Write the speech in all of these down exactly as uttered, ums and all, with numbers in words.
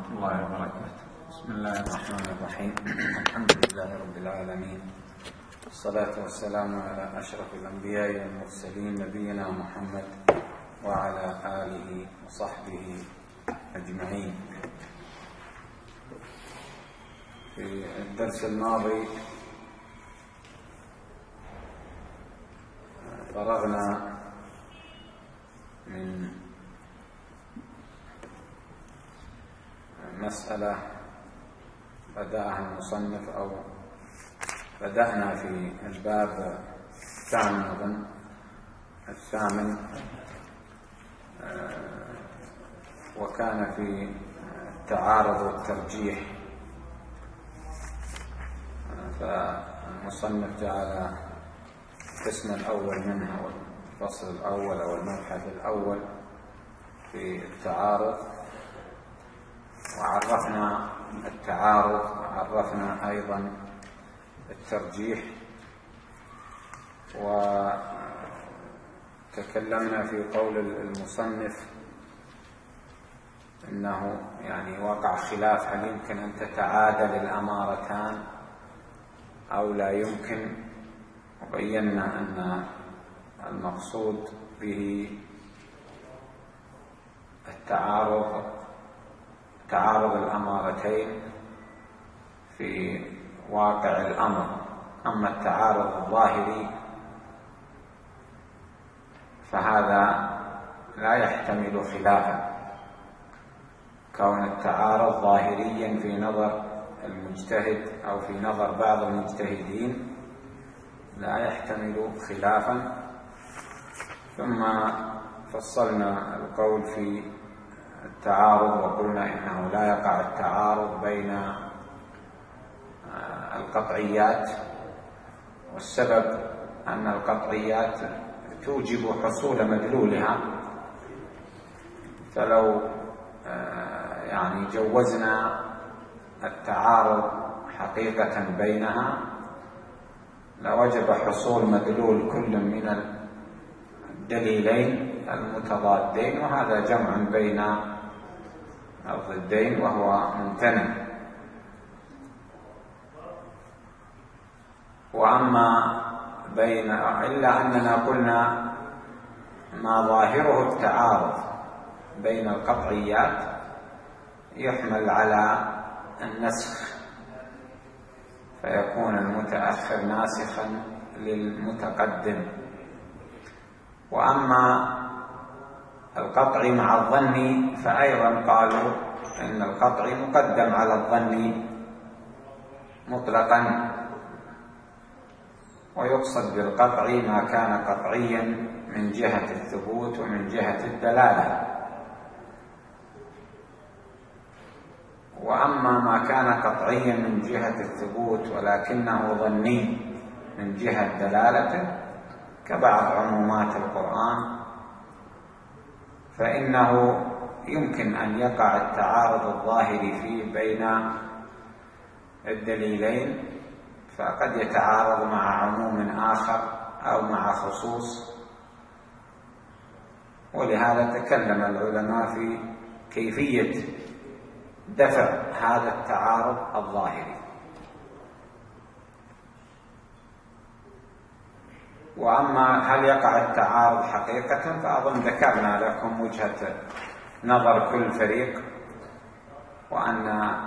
الله وبركاته. بسم الله الرحمن الرحيم. الحمد لله رب العالمين، والصلاة والسلام على أشرف الأنبياء والمرسلين نبينا محمد وعلى آله وصحبه أجمعين. في الدرس الماضي فرغنا من مسألة بدأها المصنف أو بدأنا في الباب الثامن أظن الثامن وكان في التعارض والترجيح، فالمصنف جعل القسم الأول منها والفصل الأول أو المبحث الأول في التعارض، وعرفنا التعارض وعرفنا أيضا الترجيح، وتكلمنا في قول المصنف إنه يعني وقع خلاف هل يمكن أن تتعادل الأمارتان أو لا يمكن، وبينا أن المقصود به التعارض تعارض الأمارتين في واقع الأمر. أما التعارض الظاهري فهذا لا يحتمل خلافا، كون التعارض ظاهريا في نظر المجتهد أو في نظر بعض المجتهدين لا يحتمل خلافا. ثم فصلنا القول في التعارض وقلنا إنه لا يقع التعارض بين القطعيات، والسبب أن القطعيات توجب حصول مدلولها، فلو يعني جوزنا التعارض حقيقة بينها لوجب حصول مدلول كل من الدليلين المتضادين، وهذا جمع بين الضدين وهو ممتنع. وأما بين إلا أننا قلنا ما ظاهره التعارض بين القطعيات يحمل على النسخ، فيكون المتأخر ناسخا للمتقدم. وأما القطع مع الظن فأيضا قالوا إن القطع مقدم على الظن مطلقا، ويقصد بالقطع ما كان قطعيا من جهة الثبوت ومن جهة الدلالة. وأما ما كان قطعيا من جهة الثبوت ولكنه ظني من جهة دلالته كبعض عمومات القرآن فإنه يمكن أن يقع التعارض الظاهري فيه بين الدليلين، فقد يتعارض مع عموم آخر أو مع خصوص، ولهذا تكلم العلماء في كيفية دفع هذا التعارض الظاهري. وأما هل يقع التعارض حقيقة فأظن ذكرنا لكم وجهة نظر كل فريق، وأن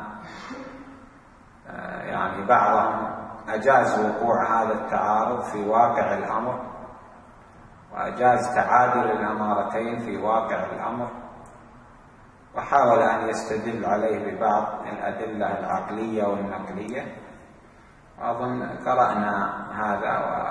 يعني بعضهم أجاز وقوع هذا التعارض في واقع الأمر، وأجاز تعادل الأمارتين في واقع الأمر، وحاول أن يستدل عليه ببعض الأدلة العقلية والنقلية. أظن قرأنا هذا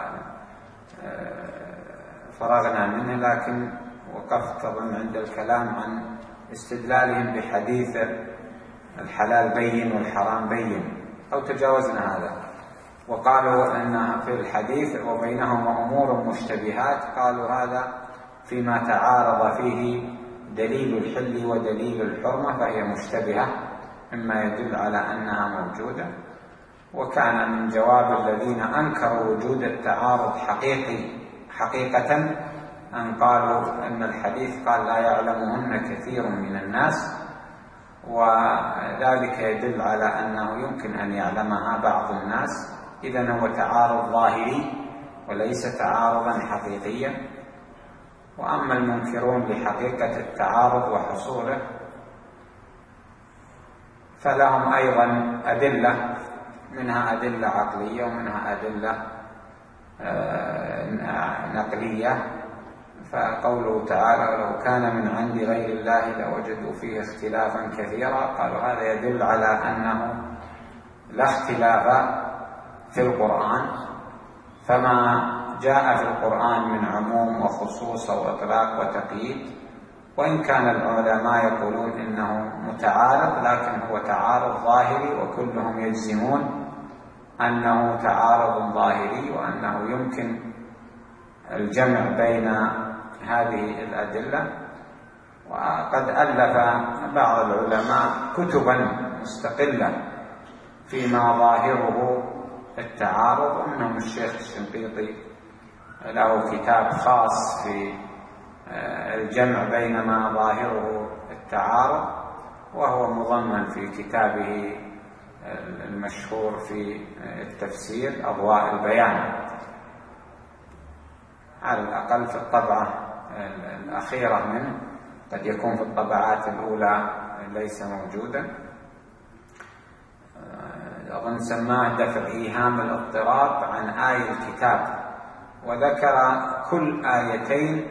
وفرغنا منه، لكن وقفت أظن عند الكلام عن استدلالهم بحديث الحلال بين والحرام بين، أو تجاوزنا هذا، وقالوا أن في الحديث وبينهما أمور مشتبهات، قالوا هذا فيما تعارض فيه دليل الحل ودليل الحرمة فهي مشتبهة، مما يدل على أنها موجودة. وكان من جواب الذين أنكروا وجود التعارض حقيقي حقيقة أن قالوا أن الحديث قال لا يعلمهن كثير من الناس، و وذلك يدل على أنه يمكن أن يعلمها بعض الناس. إذن هو تعارض ظاهري وليس تعارضا حقيقيا. وأما المنكرون لحقيقة التعارض وحصوله فلهم أيضا أدلة، منها أدلة عقلية ومنها أدلة نقلية. فقوله تعالى: ولو كان من عند غير الله لوجدوا فيه اختلافا كثيرا، قالوا هذا يدل على أنه لا اختلاف في القرآن، فما جاء في القرآن من عموم وخصوص وإطلاق وتقييد، وإن كان العلماء يقولون إنه متعارض، لكن هو تعارض ظاهري، وكلهم يجزمون أنه تعارض ظاهري وأنه يمكن الجمع بين هذه الأدلة. وقد ألف بعض العلماء كتبا مستقلة فيما ظاهره التعارض، ومنهم الشيخ الشنقيطي له كتاب خاص في الجمع بين ما ظاهره التعارض، وهو مضمن في كتابه المشهور في التفسير أضواء البيان، على الأقل في الطبعة الأخيرة منه، قد يكون في الطبعات الأولى ليس موجودا. أظن سماه دفع إيهام الاضطراب عن آي الكتاب، وذكر كل آيتين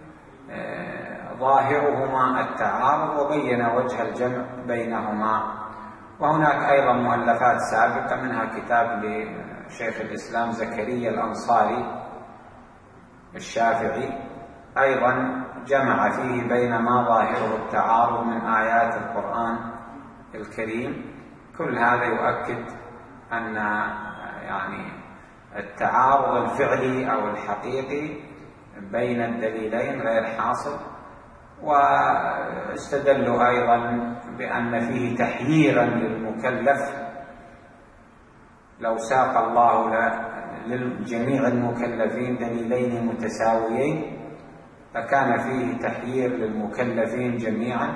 ظاهرهما التعارض وبين وجه الجمع بينهما. وهناك أيضا مؤلفات سابقة، منها كتاب لشيخ الإسلام زكريا الأنصاري الشافعي أيضا جمع فيه بين ما ظاهره التعارض من آيات القرآن الكريم. كل هذا يؤكد أن يعني التعارض الفعلي أو الحقيقي بين الدليلين غير حاصل. واستدلوا أيضا بأن فيه تحييرا للمكلف، لو ساق الله لجميع المكلفين دليلين متساويين فكان فيه تحيير للمكلفين جميعا،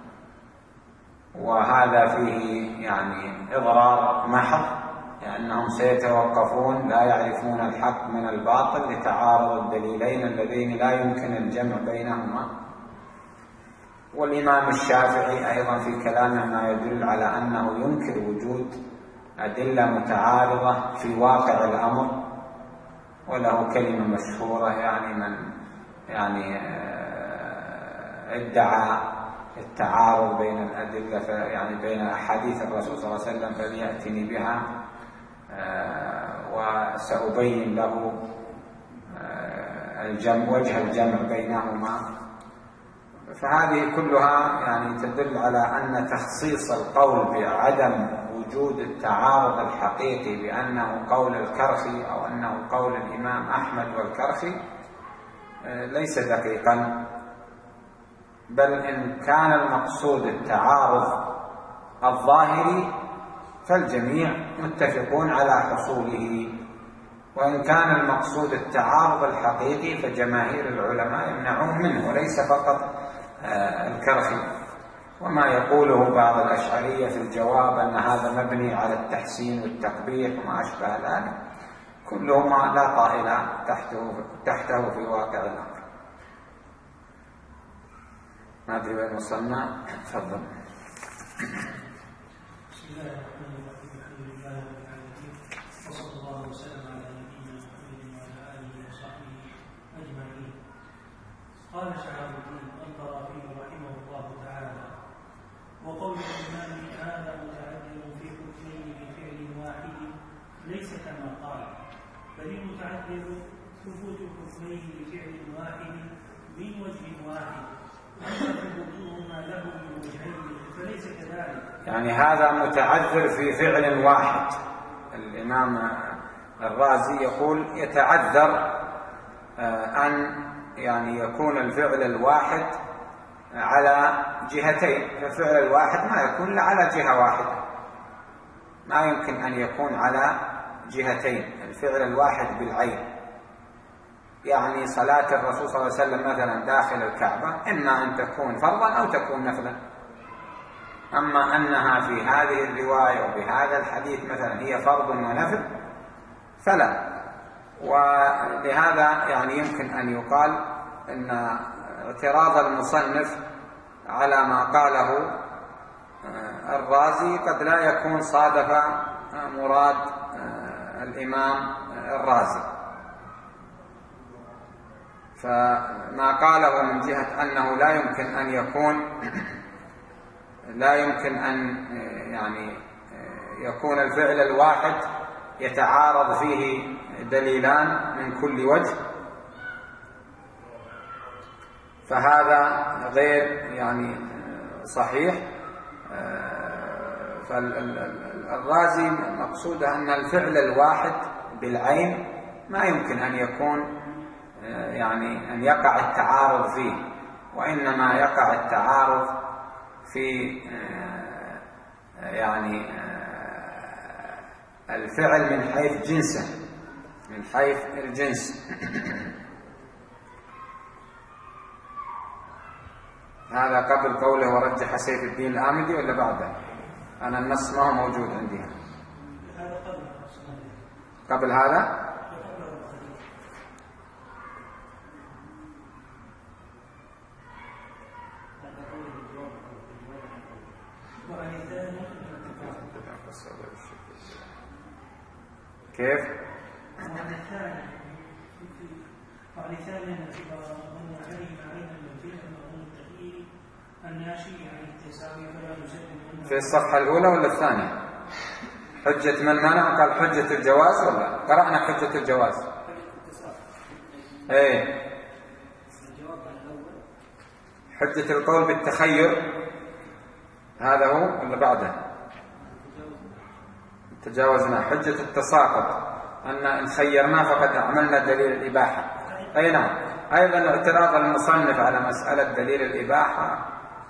وهذا فيه يعني إضرار محض، لأنهم سيتوقفون لا يعرفون الحق من الباطل لتعارض الدليلين اللذين لا يمكن الجمع بينهما. والإمام الشافعي أيضا في كلامه ما يدل على أنه ينكر وجود أدلة متعارضة في واقع الأمر، وله كلمة مشهورة يعني من يعني ادعى التعارض بين الأدلة يعني بين أحاديث الرسول صلى الله عليه وسلم فليأتني بها وسأبين له الجمع وجه الجمع بينهما. فهذه كلها يعني تدل على أن تخصيص القول بعدم وجود التعارض الحقيقي بأنه قول الكرخي أو أنه قول الإمام أحمد والكرخي ليس دقيقا، بل إن كان المقصود التعارض الظاهري فالجميع متفقون على حصوله، وإن كان المقصود التعارض الحقيقي فجماهير العلماء يمنعون منه، وليس فقط الكرخي. وما يقوله بعض الأشعرية في الجواب أن هذا مبني على التحسين والتقبيح وما أشبه ذلك، كلهما لا طائل تحته, تحته في واقع الأمر. ما أدري وين وصلنا، تفضل. بسم الله الرحمن الرحيم، الحمد لله رب العالمين، وصلى الله وسلم على نبينا محمد وعلى آله وصحبه أجمعين. قال شهاب الدين القرافي رحمه الله تعالى: وقول الإمام هذا متعذر في حكمين بفعل واحد ليس كما قال، بل المتعذر ثبوت حكمين بفعل واحد من وجه واحد، أما ثبوتهما له من وجهين فليس كذلك. يعني هذا متعذر في فعل واحد. الإمام الرازي يقول يتعذر أن يعني يكون الفعل الواحد على جهتين، فالفعل الواحد ما يكون إلا على جهة واحدة، ما يمكن أن يكون على جهتين. الفعل الواحد بالعين، يعني صلاة الرسول صلى الله عليه وسلم مثلا داخل الكعبة إما أن تكون فرضا أو تكون نفلا، أما أنها في هذه الرواية وبهذا الحديث مثلا هي فرض ونفل فلا. ولهذا يعني يمكن أن يقال أن اعتراض المصنف على ما قاله الرازي قد لا يكون صادف مراد الإمام الرازي، فما قاله من جهة أنه لا يمكن أن يكون لا يمكن أن يعني يكون الفعل الواحد يتعارض فيه دليلان من كل وجه، فهذا غير يعني صحيح. فالرازي مقصوده أن الفعل الواحد بالعين ما يمكن أن يكون يعني أن يقع التعارض فيه، وإنما يقع التعارض في يعني الفعل من حيث جنسه، من حيث الجنس. هذا قبل قوله ورجح سيف الدين الآمدي ولا بعده؟ أنا النص ما هو موجود عندي. قبل هذا كيف؟ في الصفحة الأولى ولا الثانية؟ حجة من منع قال حجة الجواز ولا قرأنا حجة الجواز؟ ايه حجة القول بالتخير هذا هو ولا بعده؟ تجاوزنا. حجة التساقط أن إن خيرنا فقد أعملنا دليل الإباحة. أي نعم. أيضا اعتراض المصنف على مسألة دليل الإباحة،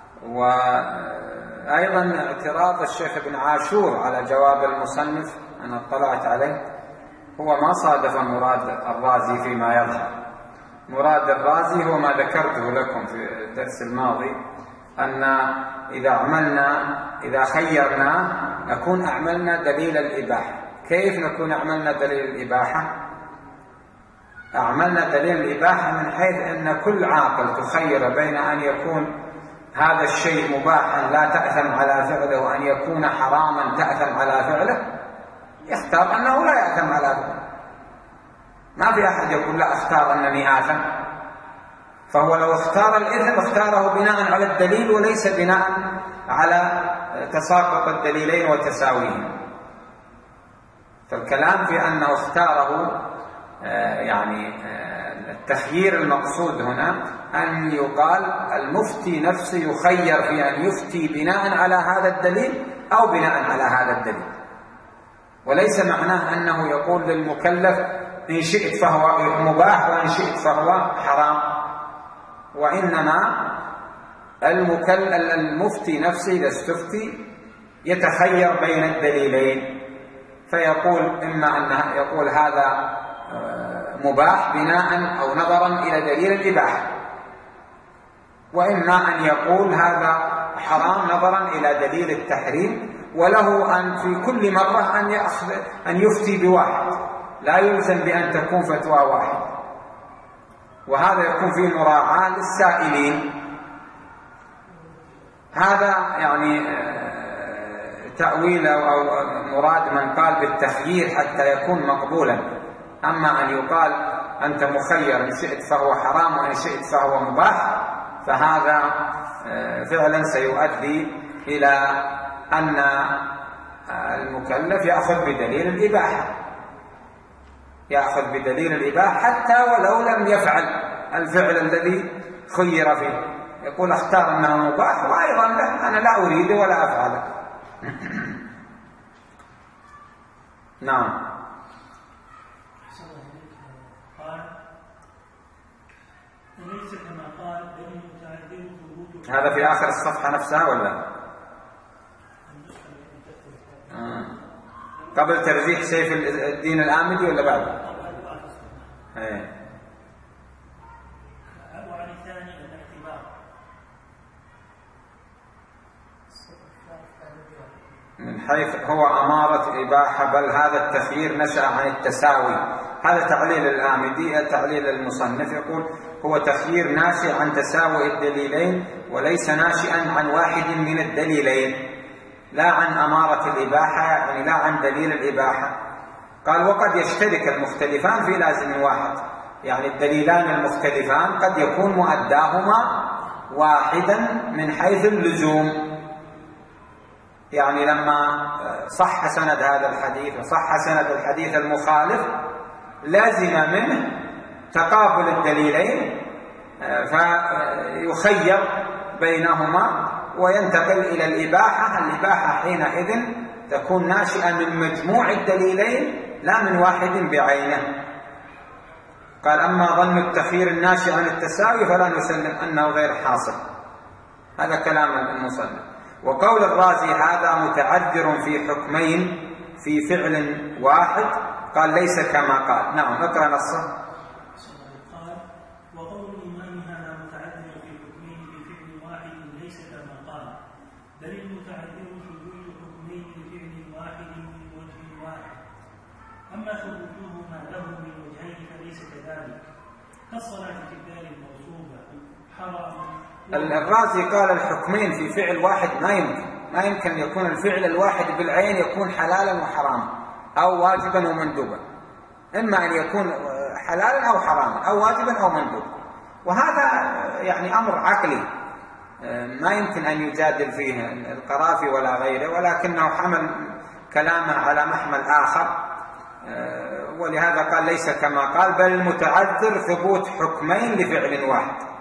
وأيضا اعتراض الشيخ ابن عاشور على جواب المصنف أنا اطلعت عليه، هو ما صادف مراد الرازي فيما يظهر. مراد الرازي هو ما ذكرته لكم في الدرس الماضي، أن إذا عملنا إذا خيرنا نكون أعملنا دليل الإباحة. كيف نكون أعملنا دليل الإباحة؟ أعملنا دليل الإباحة من حيث أن كل عاقل تخير بين أن يكون هذا الشيء مباحا لا تأثم على فعله وأن يكون حراما تأثم على فعله، يختار أنه لا يأثم على فعله. ما في أحد يقول لا أختار أنني آثم، فهو لو اختار الإثم اختاره بناء على الدليل وليس بناء على تساقط الدليلين وتساويهم. فالكلام في أنه اختاره يعني التخيير المقصود هنا أن يقال المفتي نفسه يخير في أن يفتي بناء على هذا الدليل أو بناء على هذا الدليل، وليس معناه أنه يقول للمكلف إن شئت فهو مباح وإن شئت فهو حرام. وإنما المفتي نفسه إذا استفتي يتخير بين الدليلين، فيقول إما أنه يقول هذا مباح بناء أو نظرا إلى دليل الإباحة، وإما أن يقول هذا حرام نظرا إلى دليل التحريم، وله أن في كل مرة أن يأخذ أن يفتي بواحد، لا يلزم بأن تكون فتوى واحدة. وهذا يكون فيه مراعاة للسائلين. هذا يعني تأويل أو مراد من قال بالتخيير حتى يكون مقبولا. أما أن يقال أنت مخير إن شئت فهو حرام وإن شئت فهو مباح، فهذا فعلا سيؤدي إلى أن المكلف يأخذ بدليل الإباحة، يأخذ بدليل الإباحة حتى ولو لم يفعل الفعل الذي خير فيه، يقول اختار أنه مباح وأيضا لا أنا لا أريد ولا أفعله. نعم. هذا في آخر الصفحة نفسها ولا آه. قبل ترجيح سيف الدين الآمدي ولا بعده؟ ايه من حيث هو أمارة إباحة، بل هذا التخيير نشأ عن التساوي. هذا تعليل الآمدي. تعليل المصنف يقول هو تخيير ناشئ عن تساوي الدليلين وليس ناشئا عن واحد من الدليلين، لا عن أمارة الإباحة، يعني لا عن دليل الإباحة. قال وقد يشترك المختلفان في لازم واحد، يعني الدليلان المختلفان قد يكون مؤداهما واحدا من حيث اللزوم. يعني لما صح سند هذا الحديث وصح سند الحديث المخالف لازم منه تقابل الدليلين فيخير بينهما وينتقل إلى الإباحة. الإباحة حينئذ تكون ناشئة من مجموع الدليلين لا من واحد بعينه. قال أما ظن التخيير الناشئ عن التساوي فلا نسلم أنه غير حاصل. هذا كلام المصنف. وقول الرازي هذا متعذر في حكمين في فعل واحد، قال ليس كما قال. نعم اقرأ نصه. قال وقول الإمام هذا متعذر في حكمين في فعل واحد ليس كما قال، بل المتعذر ثبوت حكمين لفعل واحد من وجه واحد، أما ثبوتهما له من وجهين فليس كذلك، كالصلاة في الدار المغصوبة حرام. الرازي قال الحكمين في فعل واحد ما يمكن ما يمكن يكون الفعل الواحد بالعين يكون حلالا وحراما أو واجبا ومندوبا، إما أن يكون حلالا أو حراما أو واجبا أو مندوبا، وهذا يعني أمر عقلي ما يمكن أن يجادل فيه القرافي ولا غيره، ولكنه حمل كلامه على محمل آخر، ولهذا قال ليس كما قال، بل المتعذر ثبوت حكمين لفعل واحد.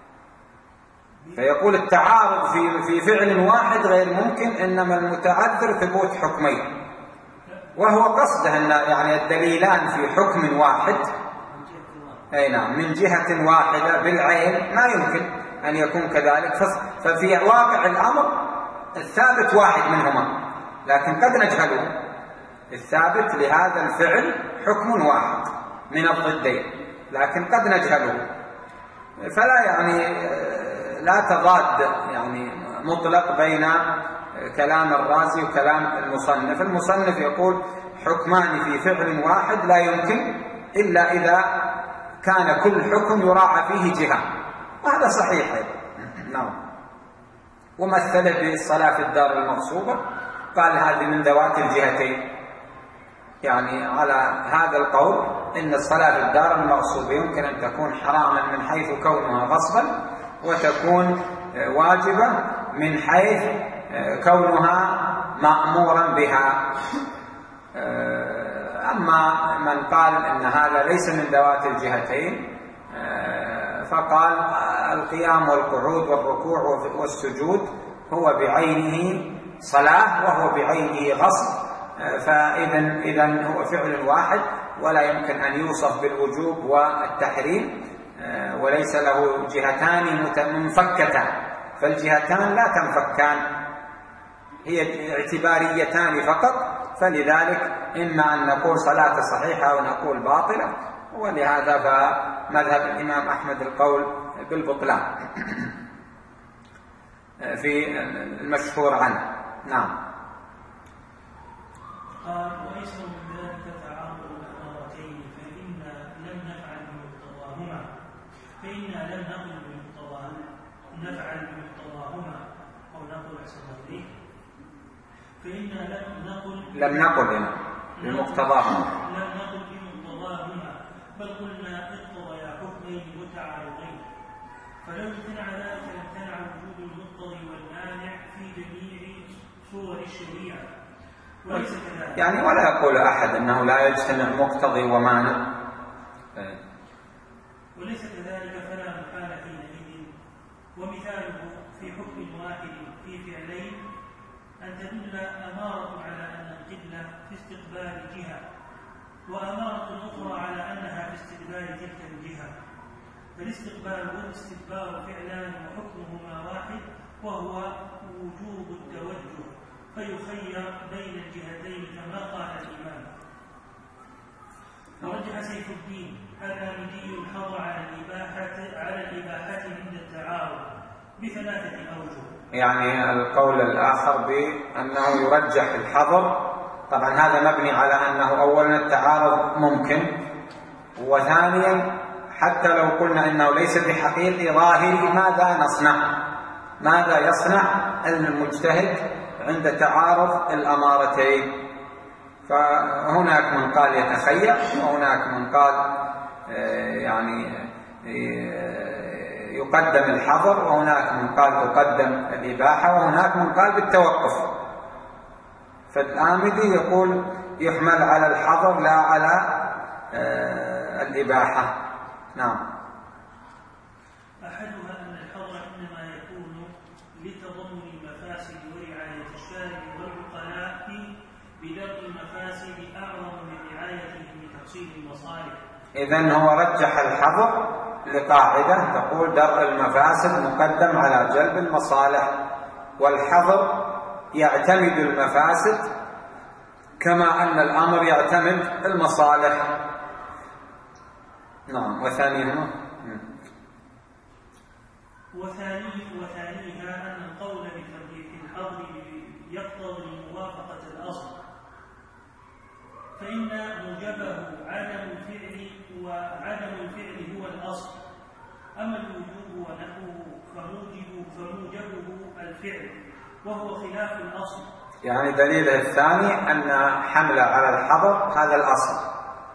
فيقول التعارض في في فعل واحد غير ممكن، إنما المتعذر ثبوت حكمين، وهو قصده أن يعني الدليلان في حكم واحد أي نعم من جهة واحدة بالعين ما يمكن أن يكون كذلك. ففي واقع الأمر الثابت واحد منهما، لكن قد نجهله. الثابت لهذا الفعل حكم واحد من الضدين، لكن قد نجهله. فلا يعني لا تضاد يعني مطلق بين كلام الرازي وكلام المصنف. المصنف يقول حكمان في فعل واحد لا يمكن إلا إذا كان كل حكم يراعى فيه جهة، وهذا صحيح. نعم. ومثل بالصلاة في الدار المغصوبة، قال هذه من ذوات الجهتين، يعني على هذا القول إن الصلاة في الدار المغصوبة يمكن أن تكون حراما من حيث كونها غصبا، وتكون واجبة من حيث كونها مأمورا بها. أما من قال إن هذا ليس من ذوات الجهتين فقال القيام والقعود والركوع والسجود هو بعينه صلاة وهو بعينه غصب، فإذا إذا هو فعل واحد ولا يمكن أن يوصف بالوجوب والتحريم، وليس له جهتان منفكتان، فالجهتان لا تنفكان، هي اعتباريتان فقط. فلذلك إما أن نقول صلاة صحيحة أو نقول باطلة، ولهذا فمذهب الإمام أحمد القول بالبطلان في المشهور عنه. نعم. قال وأيسر من ذلك تعارض الأمارتين، فإنا لم نفعل بمقتضاهما فإنا لم نقل بمقتضاهما نفعل بمقتضاهما أو نقل أحسن تقدير فإنا لم نقل لم نقل بمقتضاهما لم نقل بمقتضاهما بل قلنا اقتضيا حكمين متعارضين، فلو امتنع ذلك لامتنع وجود المقتضي والمانع في جميع صور الشريعة، وليس كذلك. يعني ولا يقول أحد أنه لا يجتمع مقتضي ومانع، وليس كذلك فلا محال حينئذ. ومثاله في حكم واحد في فعلين أن تدل أمارة على أن القبلة في استقبال جهة، وأمارة أخرى على أنها في استقبال تلك الجهة، فالاستقبال والاستدبار فعلان وحكمهما واحد وهو وجوب التوجه، فيخير بين الجهتين كما قال الإمام. ورجح سيف الدين الآمدي الحظر على الإباحة على الإباحة عند التعارض بثلاثة أوجه. يعني القول الآخر بأنه يرجح الحظر. طبعا هذا مبني على أنه أولا التعارض ممكن، وثانيا حتى لو قلنا إنه ليس بحقيقي ظاهري ماذا نصنع؟ ماذا يصنع المجتهد عند تعارض الأمارتين؟ فهناك من قال يتخير، وهناك من قال يعني يقدم الحظر، وهناك من قال يقدم الإباحة، وهناك من قال بالتوقف. فالآمدي يقول يحمل على الحظر لا على الإباحة. نعم. أحدها أن الحظر إنما يكون لتضمن المفاسد ورعاية الشارع والعقلاء بدرء المفاسد أعظم من رعايتهم لتحصيل المصالح. إذن هو رجح الحظر لقاعدة تقول درء المفاسد مقدم على جلب المصالح، والحظر يعتمد المفاسد كما أن الأمر يعتمد المصالح. نعم. وثانيهما وثاني وثانيها أن القول بترجيح الحظر يقتضي موافقة الأصل، فإن موجبه عدم الفعل، وعدم الفعل هو الأصل. أما الوجوب ونحوه فموجب فموجبه الفعل، وهو خلاف الأصل. يعني دليله الثاني أن حمل على الحظر هذا الأصل.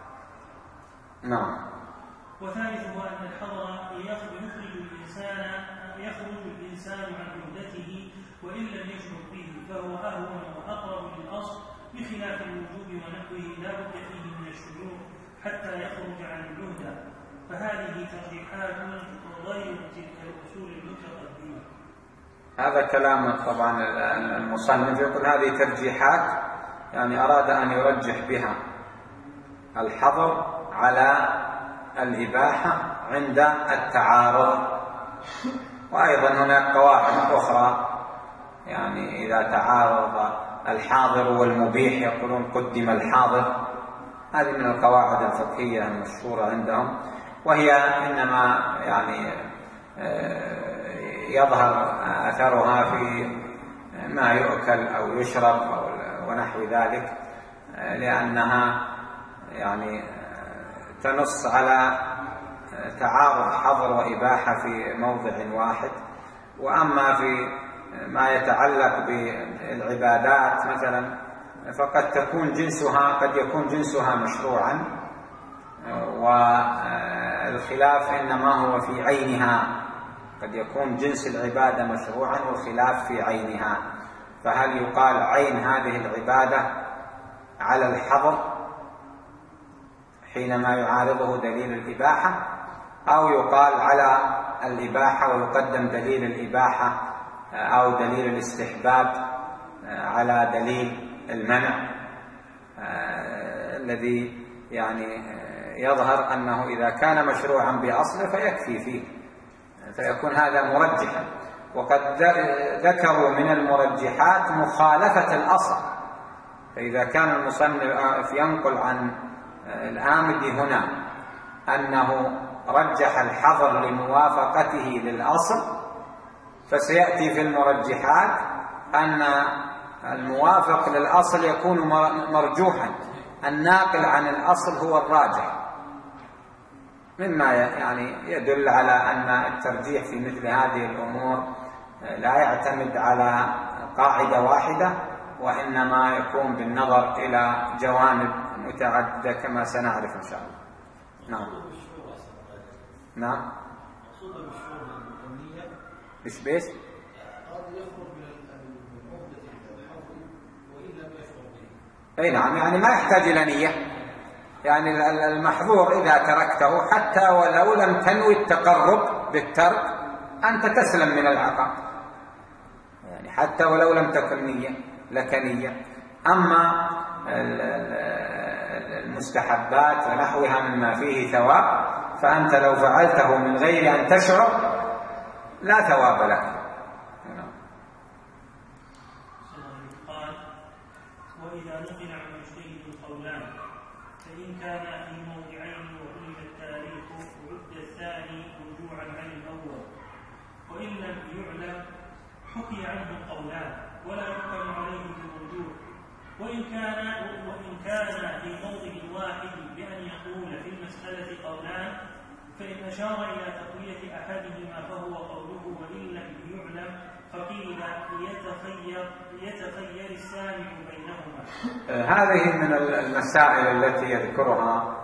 نعم. وثالثه أن الحظر يخرج الإنسان يخرج الإنسان عن عهدته وإن لم يشرك به، فهو أهون وأقرب للأصل، بخلاف الوجوب ونحوه لا بد فيه من الشروع حتى يخرج عن العهدة. فهذه ترجيحات غير تلك الأصول المتقدمة. هذا كلام طبعا المصنف يقول هذه ترجيحات، يعني أراد أن يرجح بها الحظر على الإباحة عند التعارض. وأيضا هناك قواعد أخرى، يعني إذا تعارض الحاضر والمبيح يقولون قدم الحاضر. هذه من القواعد الفقهية المشهورة عندهم، وهي إنما يعني يظهر أثرها في ما يؤكل أو يشرب أو ونحو ذلك، لأنها يعني تنص على تعارض حظر وإباحة في موضع واحد. وأما في ما يتعلق بالعبادات مثلا فقد تكون جنسها قد يكون جنسها مشروعا، والخلاف إنما هو في عينها. قد يكون جنس العبادة مشروعا والخلاف في عينها، فهل يقال عين هذه العبادة على الحظر حينما يعارضه دليل الإباحة، أو يقال على الإباحة ويقدم دليل الإباحة أو دليل الاستحباب على دليل المنع، الذي يعني يظهر أنه إذا كان مشروعا بأصله فيكفي فيه، فيكون هذا مرجحا. وقد ذكروا من المرجحات مخالفة الأصل، فإذا كان المصنف ينقل عن الآمدي هنا أنه رجح الحظر لموافقته للأصل، فسيأتي في المرجحات أن الموافق للأصل يكون مرجوحا، الناقل عن الأصل هو الراجح، مما يعني يدل على أن الترجيح في مثل هذه الأمور لا يعتمد على قاعدة واحدة، وإنما يكون بالنظر إلى جوانب متعددة كما سنعرف إن شاء الله. نعم. نعم. إيش بيش؟ أي نعم، يعني ما يحتاج إلى نية. يعني المحظور إذا تركته حتى ولو لم تنوي التقرب بالترك أنت تسلم من العقاب، يعني حتى ولو لم تكن نية لك نية. أما المستحبات ونحوها مما فيه ثواب فأنت لو فعلته من غير أن تشعر لا ثواب لك. قال: وإذا نقل عن مجتهد قولان فإن كان في موضعين وعلم التاريخ عد الثاني رجوعا عن الأول، وإن لم يعلم حكي عنه قولان ولا يحكم عليه بالوجوب، وإن كان وإن كان في موضع واحد بأن يقول في المسألة قولان، فإن أشار إلى تقوية أحدهما فهو قوله وإن لم يعلم، فقيل يتخير يتخير السامع بينهما. هذه من المسائل التي يذكرها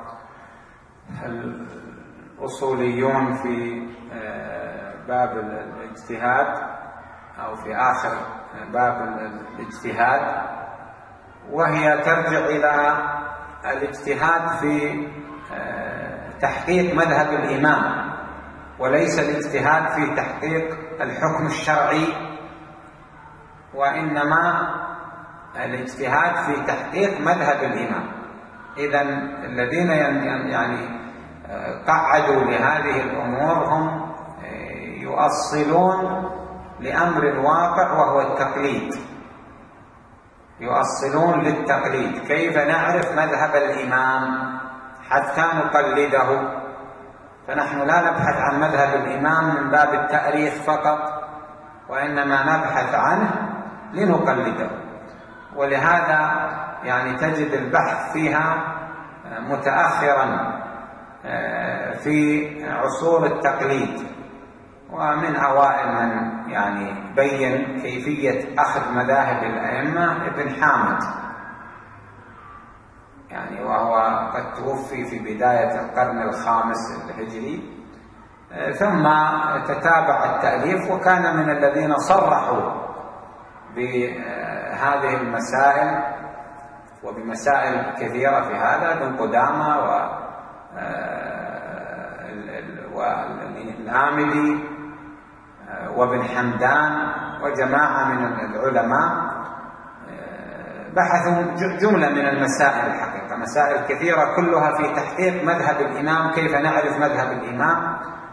الأصوليون في باب الاجتهاد أو في آخر باب الاجتهاد، وهي ترجع إلى الاجتهاد في تحقيق مذهب الإمام، وليس الاجتهاد في تحقيق الحكم الشرعي، وإنما الاجتهاد في تحقيق مذهب الإمام. إذن الذين يعني قعدوا لهذه الأمور هم يؤصلون لأمر واقع وهو التقليد، يؤصلون للتقليد، كيف نعرف مذهب الإمام حتى نقلده. فنحن لا نبحث عن مذهب الإمام من باب التأريخ فقط، وإنما نبحث عنه لنقلده. ولهذا يعني تجد البحث فيها متأخرا في عصور التقليد، ومن أوائل من يعني بين كيفية أخذ مذاهب الأئمة ابن حامد، يعني وهو قد توفي في بداية القرن الخامس الهجري، ثم تتابع التأليف، وكان من الذين صرحوا بهذه المسائل وبمسائل كثيرة في هذا ابن قدامة والآمدي وابن حمدان وجماعة من العلماء بحثوا جملة من المسائل، الحقيقة مسائل كثيرة كلها في تحقيق مذهب الإمام، كيف نعرف مذهب الإمام.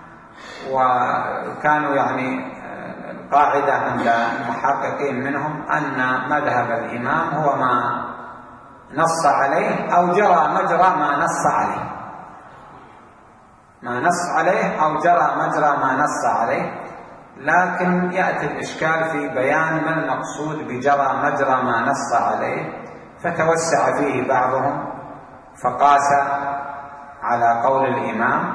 وكانوا يعني القاعدة عند المحققين منهم أن مذهب الإمام هو ما نص عليه أو جرى مجرى ما نص عليه، ما نص عليه أو جرى مجرى ما نص عليه. لكن يأتي الإشكال في بيان ما المقصود بجرى مجرى ما نص عليه، فتوسع فيه بعضهم فقاس على قول الإمام،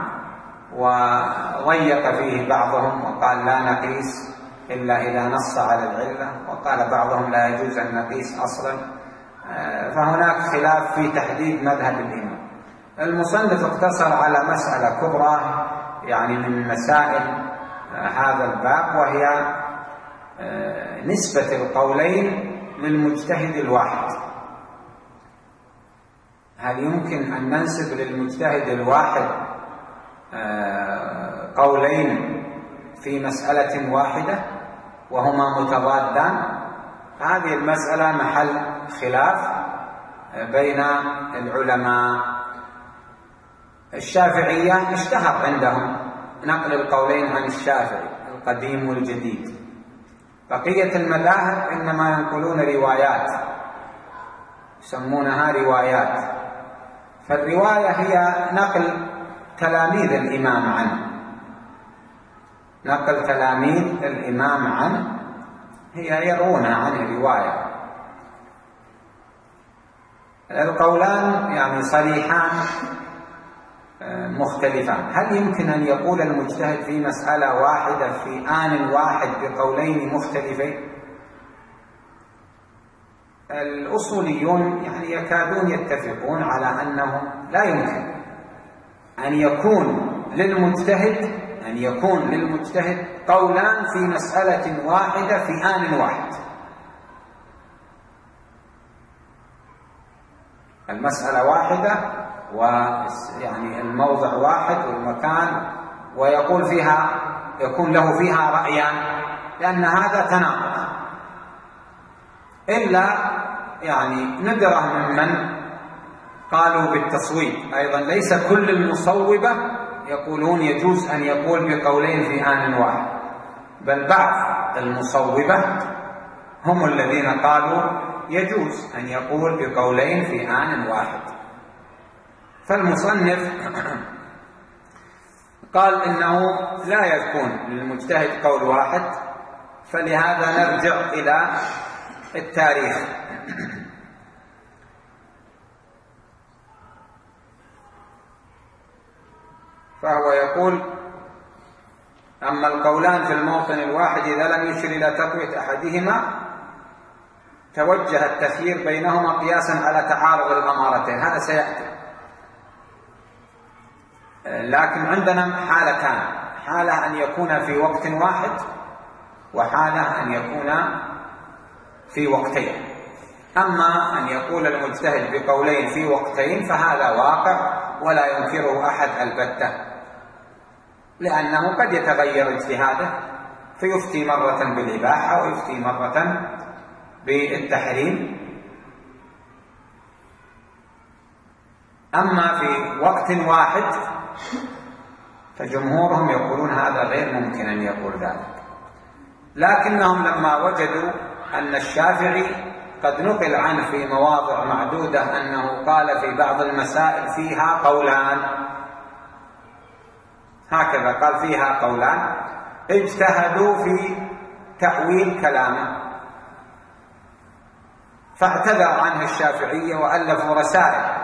وضيق فيه بعضهم وقال لا نقيس إلا إذا نص على العلة، وقال بعضهم لا يجوز أن نقيس أصلا. فهناك خلاف في تحديد مذهب الإمام. المصنف اقتصر على مسألة كبرى يعني من مسائل هذا الباب، وهي نسبة القولين للمجتهد الواحد. هل يمكن أن ننسب للمجتهد الواحد قولين في مسألة واحدة وهما متضادان؟ هذه المسألة محل خلاف بين العلماء. الشافعية اشتهر عندهم نقل القولين عن الشافعي القديم والجديد. بقية المذاهب إنما ينقلون روايات يسمونها روايات. فالرواية هي نقل تلاميذ الإمام عنه، نقل تلاميذ الإمام عنه هي يروون عنه رواية. القولان يعني صريحان مختلفان. هل يمكن أن يقول المجتهد في مسألة واحدة في آن واحد بقولين مختلفين؟ الأصوليون يعني يكادون يتفقون على أنه لا يمكن أن يكون للمجتهد أن يكون للمجتهد قولان في مسألة واحدة في آن واحد. المسألة واحدة ويعني الموضع واحد والمكان، ويقول فيها يكون له فيها رأيان، لأن هذا تناقض. إلا يعني ندرة ممن قالوا بالتصويب. أيضا ليس كل المصوبة يقولون يجوز أن يقول بقولين في آن واحد، بل بعض المصوبة هم الذين قالوا يجوز أن يقول بقولين في آن واحد. فالمصنف قال إنه لا يكون للمجتهد قول واحد فلهذا نرجع إلى التاريخ. فهو يقول: أما القولان في الموطن الواحد إذا لم يشر إلى تقوية أحدهما توجه التخيير بينهما قياسا على تعارض الأمارتين. هذا سيأتي. لكن عندنا حالتان: حالة أن يكون في وقت واحد، وحالة أن يكون في وقتين. أما أن يقول المجتهد بقولين في وقتين فهذا واقع ولا ينكره أحد البتة، لأنه قد يتغير اجتهاده فيفتي مرة بالإباحة ويفتي مرة بالتحريم. أما في وقت واحد فجمهورهم يقولون هذا غير ممكن أن يقول ذلك، لكنهم لما وجدوا أن الشافعي قد نقل عنه في مواضع معدودة أنه قال في بعض المسائل فيها قولان، هكذا قال فيها قولان، اجتهدوا في تأويل كلامه فاعتذر عنه الشافعية وألفوا رسائل.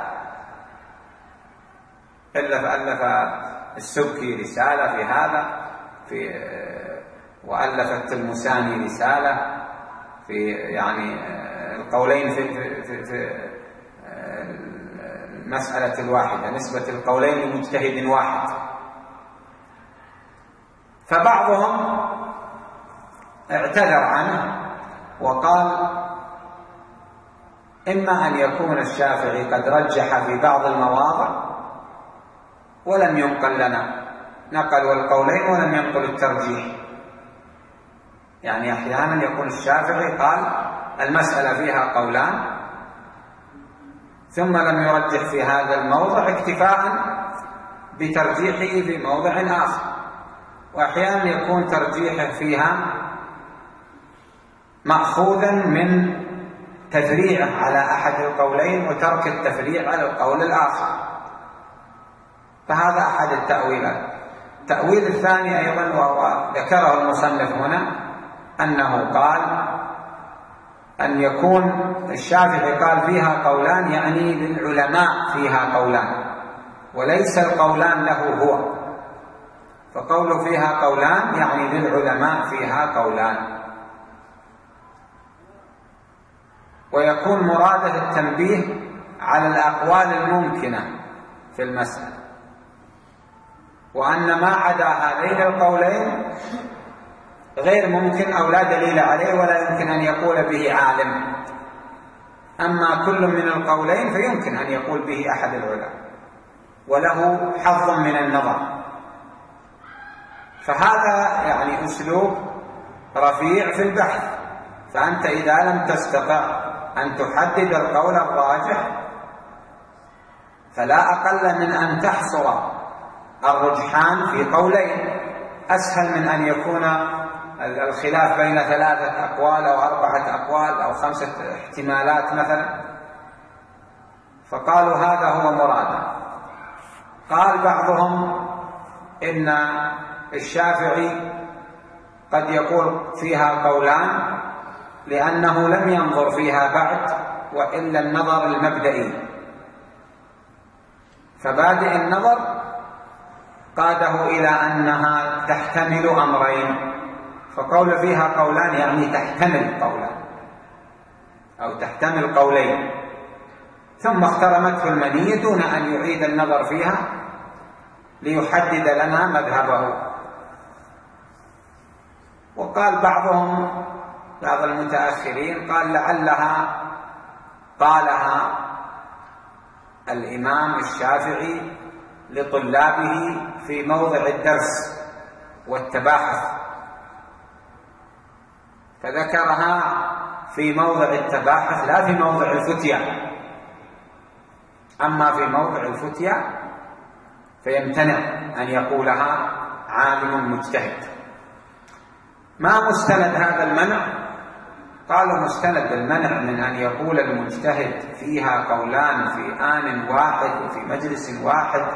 ألف ألف السبكي رسالة في هذا، في وألف التلمساني رسالة في يعني القولين في, في, في, في المسألة الواحدة، نسبة القولين لمجتهد واحد. فبعضهم اعتذر عنه وقال: إما أن يكون الشافعي قد رجح في بعض المواضع ولم ينقل لنا، نقل القولين ولم ينقل الترجيح. يعني أحيانا يكون الشافعي قال المسألة فيها قولان ثم لم يرجح في هذا الموضع اكتفاء بترجيحه في موضع آخر، وأحيانا يكون ترجيحه فيها مأخوذا من تفريعه على أحد القولين وترك التفريع على القول الآخر. فهذا أحد التأويلات. التأويل الثاني أيضا وهو ذكره المصنف هنا أنه قال أن يكون الشافعي قال فيها قولان، يعني للعلماء فيها قولان وليس القولان له هو، فقوله فيها قولان يعني للعلماء فيها قولان. ويكون مراده التنبيه على الأقوال الممكنة في المسألة، وأن ما عدا هذين القولين غير ممكن أو لا دليل عليه ولا يمكن أن يقول به عالم. أما كل من القولين فيمكن أن يقول به أحد العلماء وله حظ من النظر. فهذا يعني أسلوب رفيع في البحث. فأنت إذا لم تستطع أن تحدد القول الراجح فلا أقل من أن تحصر الرجحان في قولين، أسهل من أن يكون الخلاف بين ثلاثة أقوال أو أربعة أقوال أو خمسة احتمالات مثلا. فقالوا هذا هو مراده. قال بعضهم إن الشافعي قد يقول فيها قولان لأنه لم ينظر فيها بعد وإلا النظر المبدئي، فبادئ النظر قاده إلى أنها تحتمل أمرين، فقول فيها قولان يعني تحتمل قولان أو تحتمل قولين، ثم اخترمته المنية دون أن يعيد النظر فيها ليحدد لنا مذهبه. وقال بعضهم بعض المتأخرين قال لعلها قالها الإمام الشافعي لطلابه في موضع الدرس والتباحث، فذكرها في موضع التباحث لا في موضع الفتية. أما في موضع الفتية فيمتنع أن يقولها عالم مجتهد. ما مستند هذا المنع؟ قالوا مستند المنع من أن يقول المجتهد فيها قولان في آن واحد وفي مجلس واحد،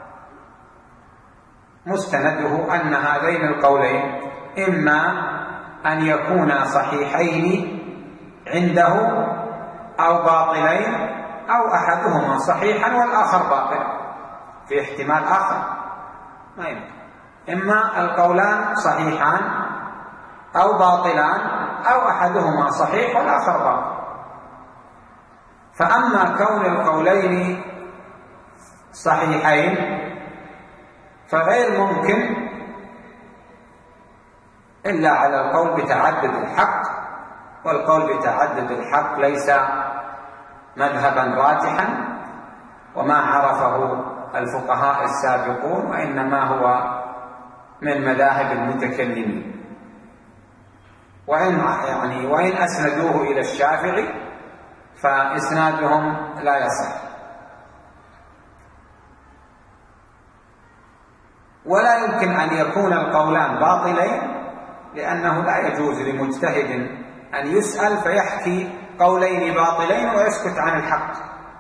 مستنده أن هذين القولين إما أن يكونا صحيحين عنده أو باطلين أو أحدهما صحيحا والآخر باطل، في احتمال آخر ما يمكن، إما القولان صحيحان أو باطلان أو أحدهما صحيح والآخر باطل. فأما كون القولين صحيحين فغير ممكن إلا على القول بتعدد الحق، والقول بتعدد الحق ليس مذهبا راجحا وما عرفه الفقهاء السابقون، وإنما هو من مذاهب المتكلمين، وإن يعني وإن أسندوه إلى الشافعي فإسنادهم لا يصح. ولا يمكن أن يكون القولان باطلين، لأنه لا يجوز لمجتهد أن يسأل فيحكي قولين باطلين ويسكت عن الحق.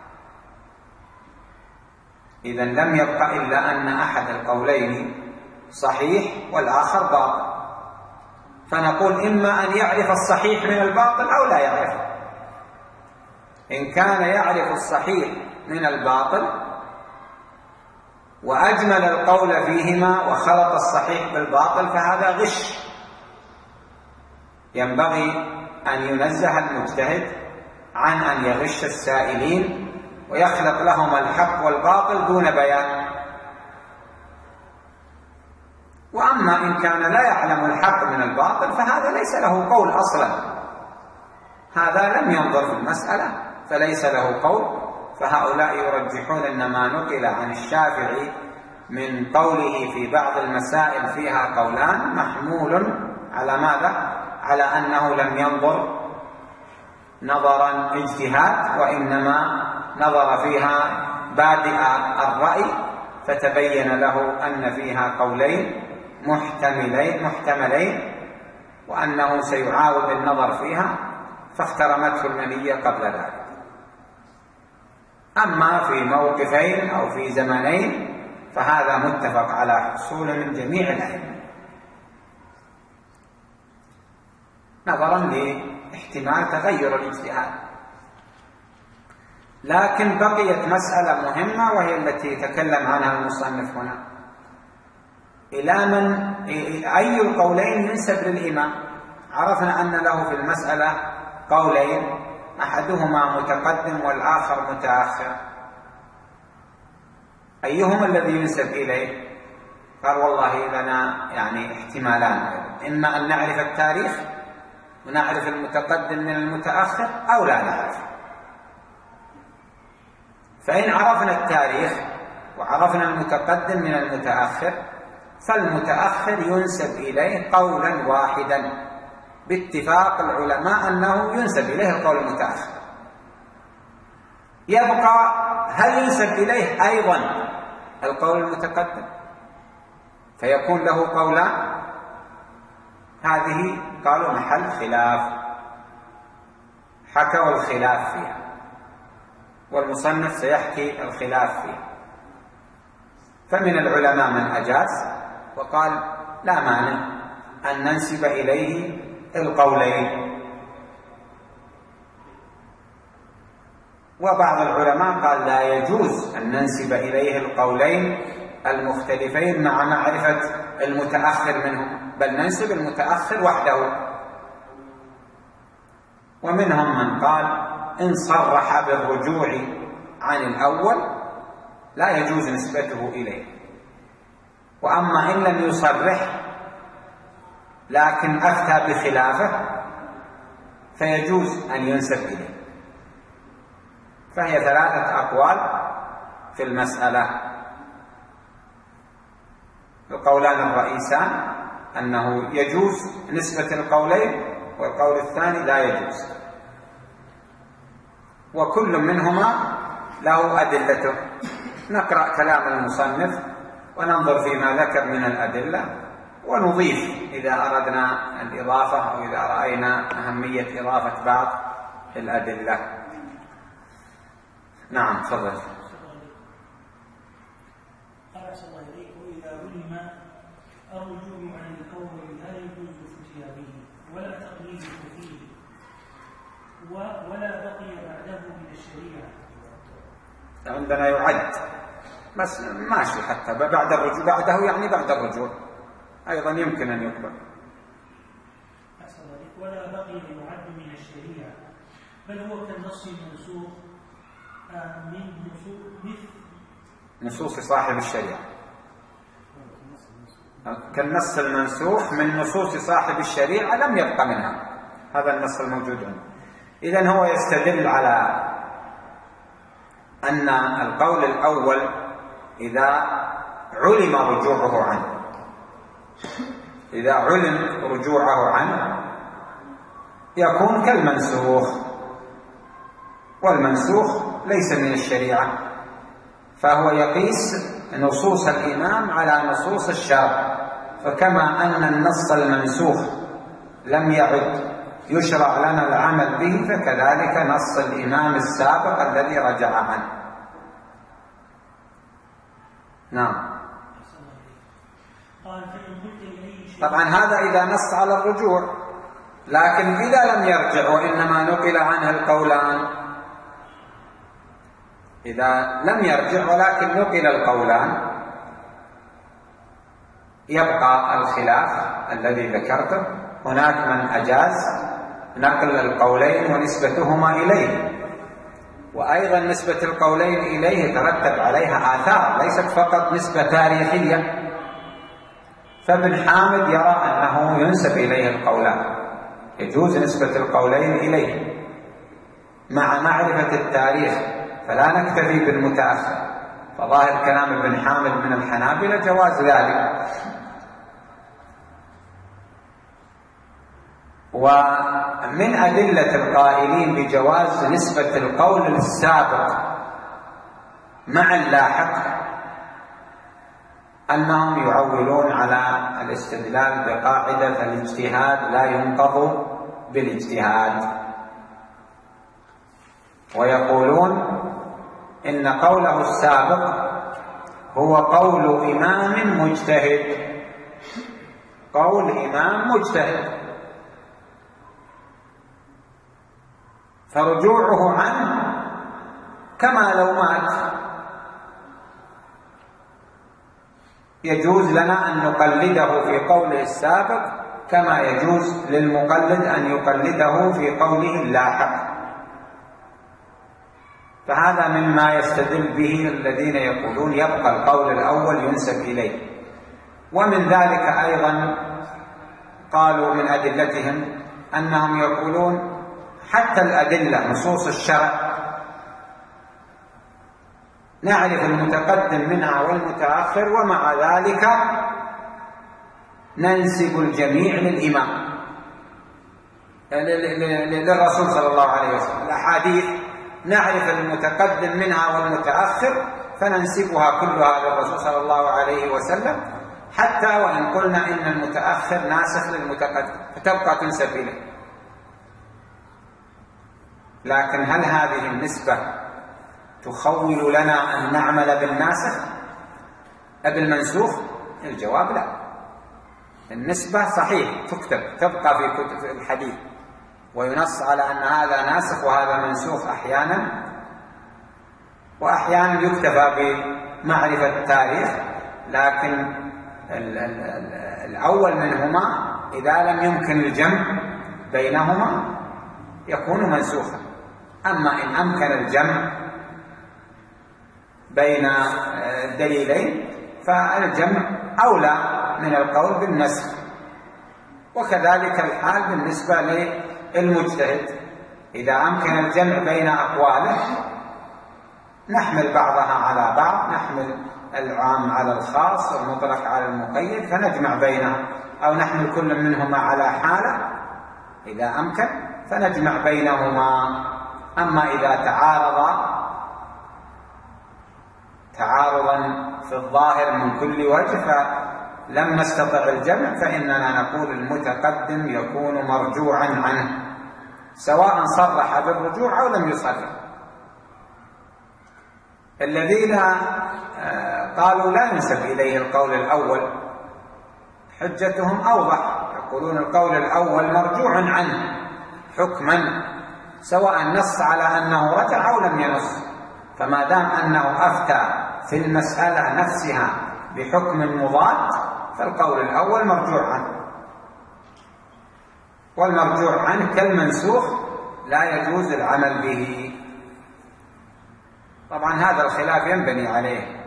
إذن لم يبق إلا أن أحد القولين صحيح والآخر باطل، فنقول إما أن يعرف الصحيح من الباطل أو لا يعرف. إن كان يعرف الصحيح من الباطل وأجمل القول فيهما وخلط الصحيح بالباطل فهذا غش. ينبغي أن ينزه المجتهد عن أن يغش السائلين ويخلط لهم الحق والباطل دون بيان. وأما إن كان لا يعلم الحق من الباطل فهذا ليس له قول أصلا، هذا لم ينظر في المسألة فليس له قول. فهؤلاء يرجحون أن ما نقل عن الشافعي من قوله في بعض المسائل فيها قولان محمول على ماذا؟ على أنه لم ينظر نظرا اجتهاد، وإنما نظر فيها بادئ الرأي فتبين له أن فيها قولين محتملين محتملين وأنه سيعاود النظر فيها فاخترمته المنية قبل ذلك. أما في موقفين أو في زمنين فهذا متفق على حصوله من جميع الأئمة، نظرا لاحتمال تغير الاجتهاد. لكن بقيت مسألة مهمة وهي التي تكلم عنها المصنف هنا: إلى من أي القولين ينسب للإمام؟ عرفنا أن له في المسألة قولين، أحدهما متقدم والآخر متأخر، أيهما الذي ينسب إليه؟ قال والله لنا يعني احتمالان، إما أن نعرف التاريخ ونعرف المتقدم من المتأخر أو لا نعرف. فإن عرفنا التاريخ وعرفنا المتقدم من المتأخر فالمتأخر ينسب إليه قولا واحدا باتفاق العلماء أنه ينسب إليه القول المتأخر. يبقى هل ينسب إليه أيضا القول المتقدم فيكون له قولان؟ هذه قالوا محل خلاف، حكوا الخلاف فيها، والمصنف سيحكي الخلاف فيها. فمن العلماء من أجاز وقال لا مانع أن ننسب إليه القولين، وبعض العلماء قال لا يجوز أن ننسب إليه القولين المختلفين مع معرفة المتأخر منهم، بل ننسب المتأخر وحده. ومنهم من قال إن صرح بالرجوع عن الأول لا يجوز نسبته إليه، وأما إن لم يصرح لكن أفتى بخلافه فيجوز أن ينسب إليه. فهي ثلاثة أقوال في المسألة. القولان الرئيسان أنه يجوز نسبة القولين، والقول الثاني لا يجوز، وكل منهما له أدلته. نقرأ كلام المصنف وننظر فيما ذكر من الأدلة ونضيف إذا أردنا الإضافة أو إذا رأينا أهمية إضافة بعض الأدلة. نعم تفضل. قال أحسن الله إليك: وإذا علم الرجوع عن الأول لا يجوز الفتيا به ولا تقليد فيه ولا بقي بعده من الشريعة. عندنا يعد بس ماشي حتى بعد الرجوع، بعده يعني بعد الرجوع أيضا يمكن أن يقبل. ولا بقي يعد من الشريعة بل هو كالنص المنسوخ من نصوص نصوص صاحب الشريعة، كالنص المنسوخ من نصوص صاحب الشريعة لم يبق منها، هذا النص الموجود عنه. إذن هو يستدل على أن القول الأول إذا علم رجوعه عنه إذا علم رجوعه عنه يكون كالمنسوخ، والمنسوخ ليس من الشريعة، فهو يقيس نصوص الإمام على نصوص الشرع، فكما أن النص المنسوخ لم يعد يشرع لنا العمل به، فكذلك نص الإمام السابق الذي رجع عنه. نعم. طبعا هذا إذا نص على الرجوع، لكن إذا لم يرجع وإنما نقل عنه القولان، إذا لم يرجع ولكن نقل القولان يبقى الخلاف الذي ذكرته. هناك من أجاز نقل القولين ونسبتهما إليه، وأيضا نسبة القولين إليه ترتب عليها آثار، ليست فقط نسبة تاريخية. فابن حامد يرى أنه ينسب إليه القولان، يجوز نسبة القولين إليه مع معرفة التاريخ، فلا نكتفي بالمتأخر. فظاهر كلام ابن حامد من الحنابلة جواز ذلك. ومن أدلة القائلين بجواز نسبة القول السابق مع اللاحق أنهم يعولون على الاستدلال بقاعدة الاجتهاد لا ينقض بالاجتهاد، ويقولون إن قوله السابق هو قول إمام مجتهد، قول إمام مجتهد، فرجوعه عنه كما لو مات. يجوز لنا أن نقلده في قوله السابق كما يجوز للمقلد أن يقلده في قوله اللاحق. فهذا مما يستدل به الذين يقولون يبقى القول الأول ينسب إليه. ومن ذلك أيضا قالوا من أدلتهم أنهم يقولون حتى الأدلة نصوص الشرع نعرف المتقدم منها والمتأخر، ومع ذلك ننسب الجميع للإمام للرسول صلى الله عليه وسلم. الأحاديث نعرف المتقدم منها والمتأخر فننسبها كلها للرسول صلى الله عليه وسلم، حتى وإن قلنا إن المتأخر ناسخ للمتقدم فتبقى تنسب إليه. لكن هل هذه النسبة تخول لنا أن نعمل بالناسخ بالمنسوخ؟ الجواب لا. النسبة صحيح تكتب تبقى في كتب الحديث وينص على أن هذا ناسخ وهذا منسوخ أحيانا، وأحيانا يكتفى بمعرفة التاريخ، لكن ال ال ال الأول منهما إذا لم يمكن الجمع بينهما يكون منسوخا. أما إن أمكن الجمع بين الدليلين فالجمع أولى من القول بالنسخ. وكذلك الحال بالنسبة للمجتهد، إذا أمكن الجمع بين أقواله نحمل بعضها على بعض، نحمل العام على الخاص والمطلق على المقيد فنجمع بينها، أو نحمل كل منهما على حالة إذا أمكن فنجمع بينهما. أما إذا تعارض تعارضا في الظاهر من كل وجه فلم نستطع الجمع، فإننا نقول المتقدم يكون مرجوعا عنه سواء صرح بالرجوع أو لم يصرح. الذين قالوا لا ينسب إليه القول الأول حجتهم أوضح، يقولون القول الأول مرجوع عنه حكما، سواء نص على أنه رجع أو لم ينص، فما دام أنه أفتى في المسألة نفسها بحكم مضاد فالقول الأول مرجوع عنه، والمرجوع عنه كالمنسوخ لا يجوز العمل به. طبعا هذا الخلاف ينبني عليه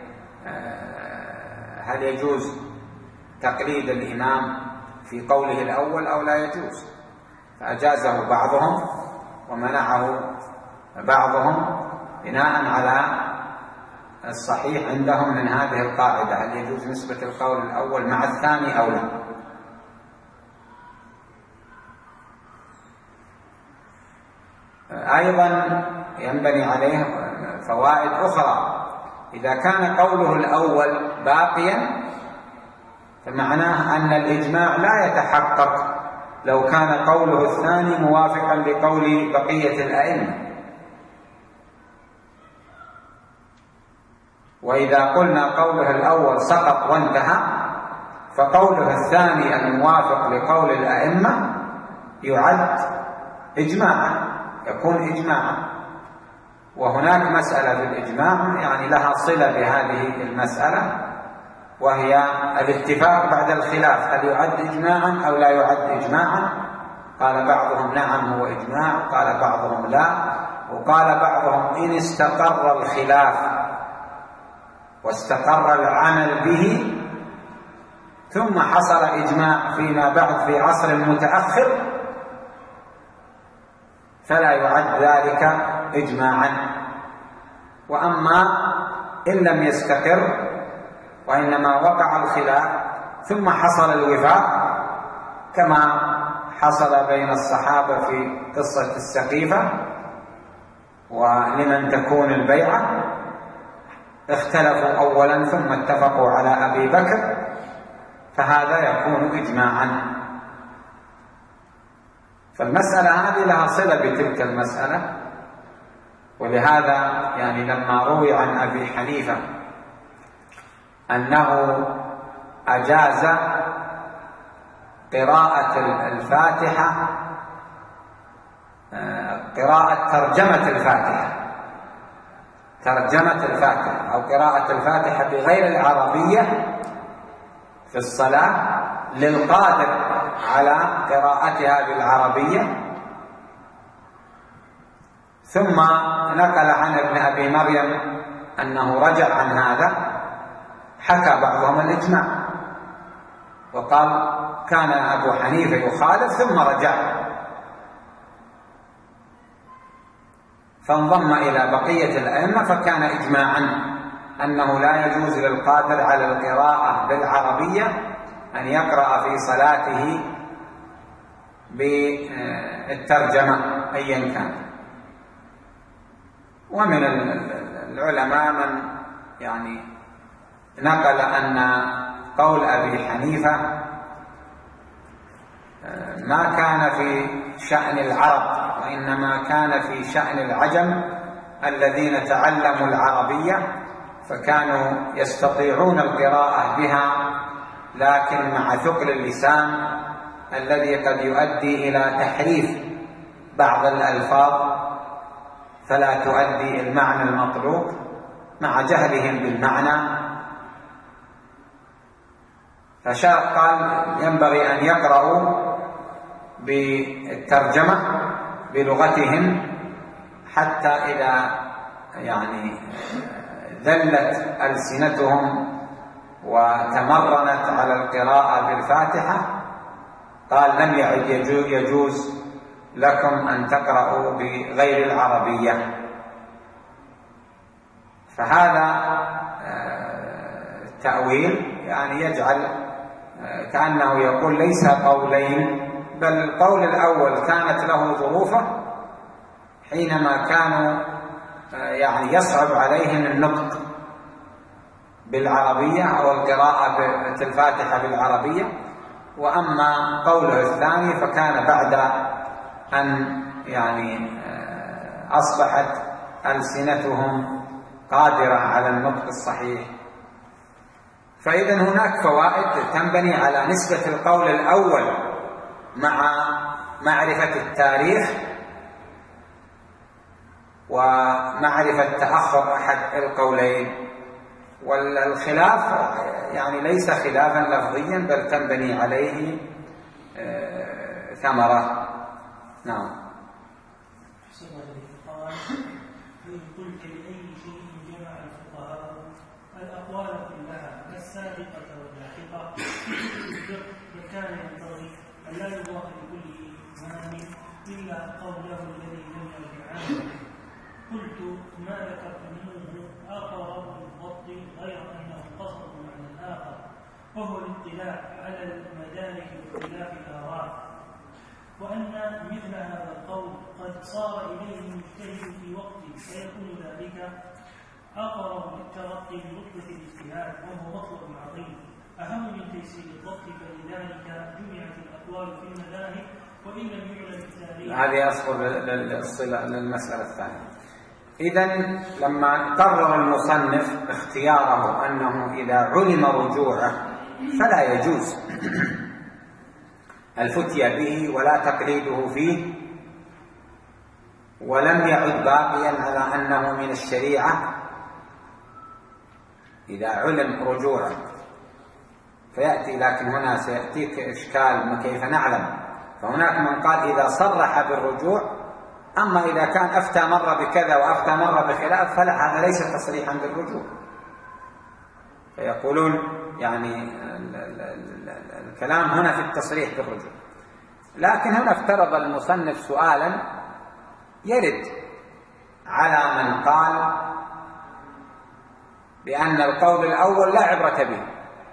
هل يجوز تقليد الإمام في قوله الأول أو لا يجوز، فأجازه بعضهم ومنعه بعضهم بناء على الصحيح عندهم من هذه القاعدة، هل يجوز نسبة القول الأول مع الثاني أو لا. أيضا ينبني عليه فوائد أخرى، إذا كان قوله الأول باقيا فمعناه أن الإجماع لا يتحقق لو كان قوله الثاني موافقا لقول بقية الأئمة، وإذا قلنا قوله الأول سقط وانتهى فقوله الثاني الموافق لقول الأئمة يعد إجماعا، يكون إجماعا. وهناك مسألة في الإجماع يعني لها صلة بهذه المسألة، وهي الاتفاق بعد الخلاف، هل يعد إجماعا أو لا يعد إجماعا؟ قال بعضهم نعم هو إجماع، قال بعضهم لا، وقال بعضهم إن استقر الخلاف واستقر العمل به ثم حصل إجماع فيما بعد في عصر متأخر فلا يعد ذلك إجماعا. وأما إن لم يستقر وإنما وقع الخلاف ثم حصل الوفاق كما حصل بين الصحابة في قصة السقيفة ولمن تكون البيعة، اختلفوا أولا ثم اتفقوا على أبي بكر، فهذا يكون إجماعا. فالمسألة هذه لها صلة بتلك المسألة، ولهذا يعني لما روي عن أبي حنيفة أنه أجاز قراءة الفاتحة، قراءة ترجمة الفاتحة ترجمة الفاتحة أو قراءة الفاتحة بغير العربية في الصلاة للقادر على قراءتها بالعربية، ثم نقل عن ابن أبي مريم أنه رجع عن هذا، حكى بعضهم الإجماع وقال كان أبو حنيفة يخالف ثم رجع، فانضم إلى بقية الأئمة فكان إجماعا أنه لا يجوز للقادر على القراءة بالعربية أن يقرأ في صلاته بالترجمة أيا كان. ومن العلماء من يعني نقل أن قول أبي حنيفة ما كان في شأن العرب وإنما كان في شأن العجم الذين تعلموا العربية فكانوا يستطيعون القراءة بها، لكن مع ثقل اللسان الذي قد يؤدي إلى تحريف بعض الألفاظ فلا تؤدي المعنى المطلوب مع جهلهم بالمعنى، فقال ينبغي أن يقرأوا بالترجمة بلغتهم حتى إذا يعني ذلت ألسنتهم وتمرنت على القراءة بالفاتحة قال لم يعد يجوز لكم أن تقرأوا بغير العربية. فهذا التأويل يعني يجعل كأنه يقول ليس قولين، بل القول الأول كانت له ظروفه حينما كانوا يعني يصعب عليهم النطق بالعربية أو القراءة بالفاتحة بالعربية، وأما قوله الثاني فكان بعد أن يعني أصبحت ألسنتهم قادرة على النطق الصحيح. فإذا هناك فوائد تنبني على نسبة القول الأول مع معرفة التاريخ ومعرفة تأخر أحد القولين. والخلاف يعني ليس خلافا لفظيا بل تنبني عليه ثمرة. نعم. قال: إن قلت لأي شيء جمع الفقهاء الأقوال كلها السابقة واللاحقة فكان ينبغي أن لا يضاف لكل إمام إلا قوله الذي لم يرجع عنه. قلت: ما ذكرتموه أقرب للضبط غير أنه قصد معنى آخر وهو الاطلاع على المدارك واختلاف الآراء، وأن مثل هذا القول قد صار إليه المجتهد في وقت فيكون ذلك أقرب للترقي برتبة الاجتهاد وهو مطلب عظيم أهم من تيسير الضبط، فلذلك جمعت الأقوال في المذاهب وإن لم يعلم التاريخ. هذه أصبر للمسألة الثانية. إذن لما قرر المصنف اختياره أنه إذا علم رجوعه فلا يجوز الفتية به ولا تقليده فيه، ولم يعد باقيا على أنه من الشريعة إذا علم رجوعه فيأتي. لكن هنا سيأتيك إشكال كيف نعلم، فهناك من قال إذا صرح بالرجوع، أما إذا كان أفتى مرة بكذا وأفتى مرة بخلاف فلا، هذا ليس تصريحا بالرجوع. فيقولون يعني الكلام هنا في التصريح بالرجوع. لكن هنا افترض المصنف سؤالا يرد على من قال بأن القول الأول لا عبرة به،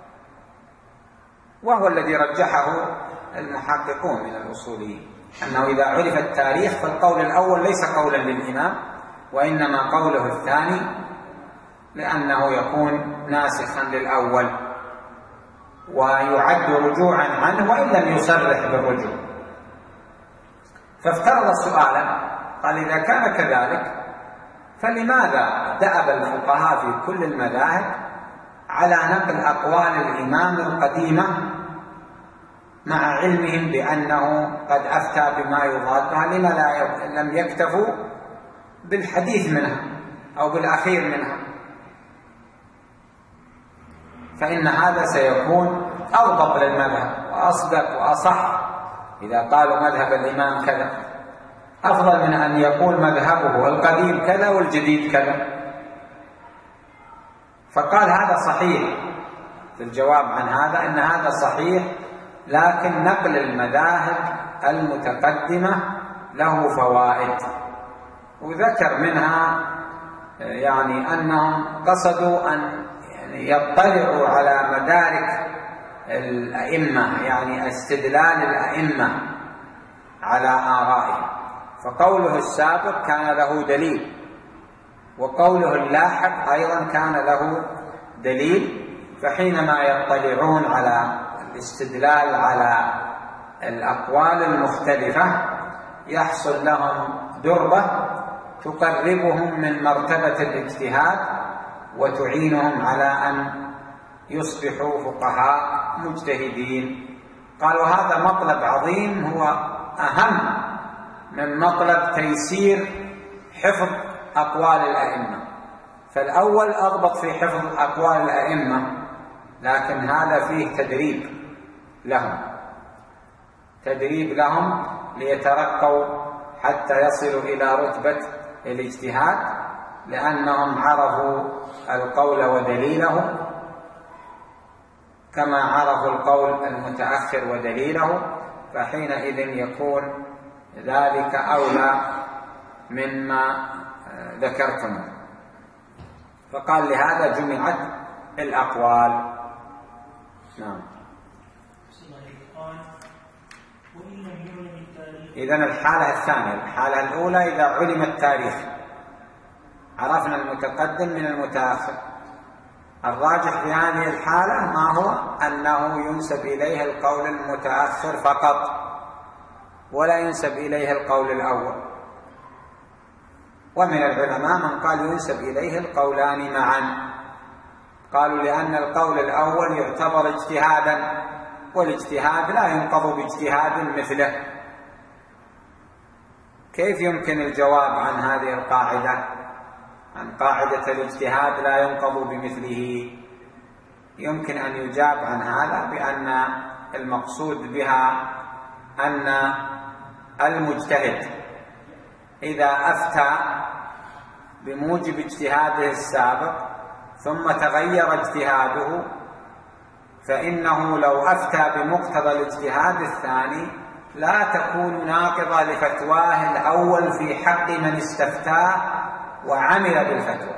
وهو الذي رجحه المحققون من الأصوليين، أنه إذا عرف التاريخ فالقول الأول ليس قولا للإمام وإنما قوله الثاني، لأنه يكون ناسخا للأول ويعد رجوعا عنه وإن لم يصرح بالرجوع. فافترض سؤالا قال: إذا كان كذلك فلماذا دأب الفقهاء في كل المذاهب على نقل أقوال الإمام القديمة مع علمهم بأنه قد أفتى بما يضادها؟ لما لا لم يكتفوا بالحديث منها أو بالأخير منها؟ فإن هذا سيكون أضبط للمذهب وأصدق وأصح. إذا قالوا مذهب الإمام كذا أفضل من أن يقول مذهبه القديم كذا والجديد كذا. فقال هذا صحيح. في الجواب عن هذا أن هذا صحيح، لكن نقل المذاهب المتقدمة له فوائد، وذكر منها يعني أنهم قصدوا أن يطلعوا على مدارك الأئمة، يعني استدلال الأئمة على آرائهم. فقوله السابق كان له دليل، وقوله اللاحق أيضا كان له دليل. فحينما يطلعون على الاستدلال على الأقوال المختلفة يحصل لهم دربة تقربهم من مرتبة الاجتهاد وتعينهم على أن يصبحوا فقهاء مجتهدين. قالوا هذا مطلب عظيم هو أهم من مطلب تيسير حفظ أقوال الأئمة. فالأول أضبط في حفظ أقوال الأئمة، لكن هذا فيه تدريب لهم تدريب لهم ليترقوا حتى يصلوا إلى رتبة الاجتهاد، لأنهم عرفوا القول ودليله كما عرفوا القول المتأخر ودليله، فحينئذ يكون ذلك أولى مما ذكرتم. فقال لهذا جمعت الأقوال. نعم. إذن الحالة الثانية، الحالة الأولى إذا علم التاريخ عرفنا المتقدم من المتأخر. الراجح في هذه الحالة ما هو؟ أنه ينسب إليه القول المتأخر فقط، ولا ينسب إليه القول الأول. ومن العلماء من قال ينسب إليه القولان معا، قالوا لأن القول الأول يعتبر اجتهادا والاجتهاد لا ينقض باجتهاد مثله. كيف يمكن الجواب عن هذه القاعدة، عن قاعدة الاجتهاد لا ينقض بمثله؟ يمكن أن يجاب عن هذا بأن المقصود بها أن المجتهد إذا أفتى بموجب اجتهاده السابق ثم تغير اجتهاده، فإنه لو أفتى بمقتضى الاجتهاد الثاني لا تكون ناقضة لفتواه الأول في حق من استفتاه وعمل بالفتوى.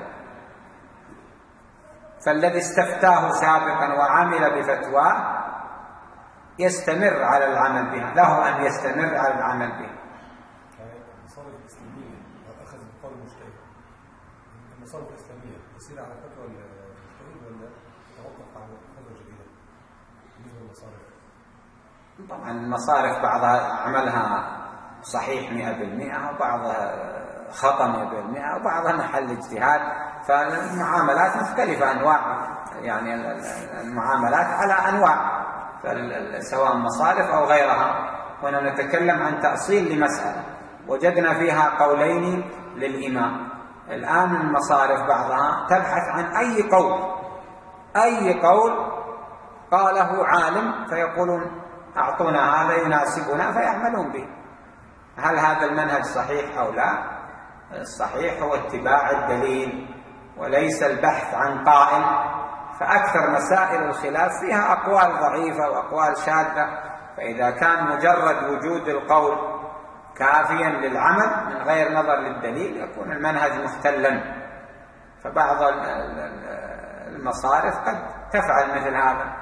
فالذي استفتاه سابقا وعمل بفتواه يستمر على العمل بها، له أن يستمر على العمل بها. المصالح الإسلامية أخذ بقول المجتهد، المصالح الإسلامية يصير على فتوى المجتهد ولا يتوقف على فتوى جديدة بالنسبة للمصالح؟ طبعا المصارف بعضها عملها صحيح مئة بالمئة وبعضها خطأ مئة بالمئة وبعضها محل اجتهاد، فالمعاملات مختلفة، أنواع يعني المعاملات على أنواع، سواء مصارف أو غيرها. هنا نتكلم عن تأصيل لمسألة وجدنا فيها قولين للإمام. الآن المصارف بعضها تبحث عن أي قول، أي قول قاله عالم فيقولون أعطونا هذا يناسبنا فيعملون به. هل هذا المنهج صحيح أو لا؟ الصحيح هو اتباع الدليل وليس البحث عن قائل. فأكثر مسائل الخلاف فيها أقوال ضعيفة وأقوال شاذة، فإذا كان مجرد وجود القول كافيا للعمل من غير نظر للدليل يكون المنهج مختلا. فبعض المصارف قد تفعل مثل هذا،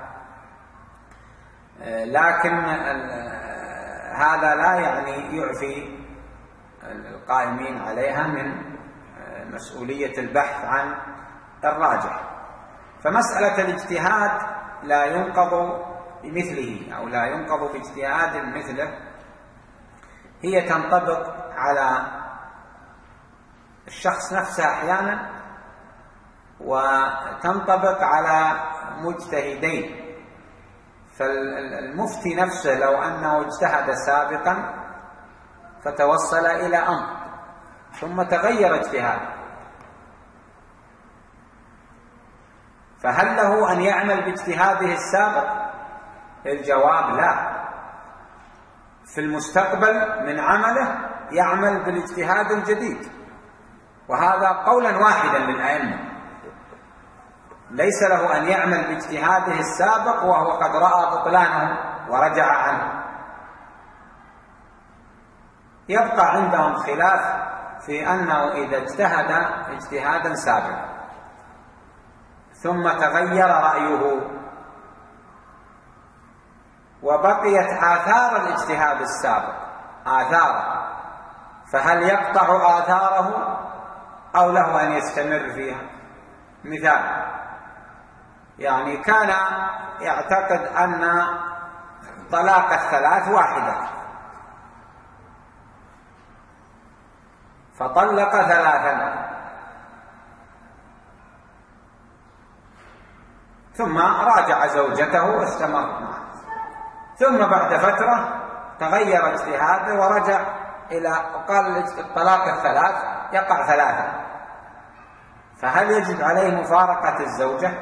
لكن هذا لا يعني يعفي القائمين عليها من مسؤولية البحث عن الراجح. فمسألة الاجتهاد لا ينقض بمثله أو لا ينقض باجتهاد مثله هي تنطبق على الشخص نفسه أحيانا وتنطبق على مجتهدين. فالمفتي نفسه لو أنه اجتهد سابقا فتوصل إلى أمر ثم تغير اجتهاده، فهل له أن يعمل باجتهاده السابق؟ الجواب لا. في المستقبل من عمله يعمل بالاجتهاد الجديد، وهذا قولا واحدا للأئمة. ليس له أن يعمل باجتهاده السابق وهو قد رأى بطلانه ورجع عنه. يبقى عندهم خلاف في أنه إذا اجتهد اجتهادا سابقا ثم تغير رأيه وبقيت آثار الاجتهاد السابق آثاره، فهل يقطع آثاره أو له أن يستمر فيها؟ مثال، يعني كان يعتقد أن طلاق الثلاث واحدة فطلق ثلاثا ثم راجع زوجته واستمر معه، ثم بعد فترة تغير اجتهاده ورجع إلى قال الطلاق الثلاث يقع ثلاثا، فهل يجب عليه مفارقة الزوجة؟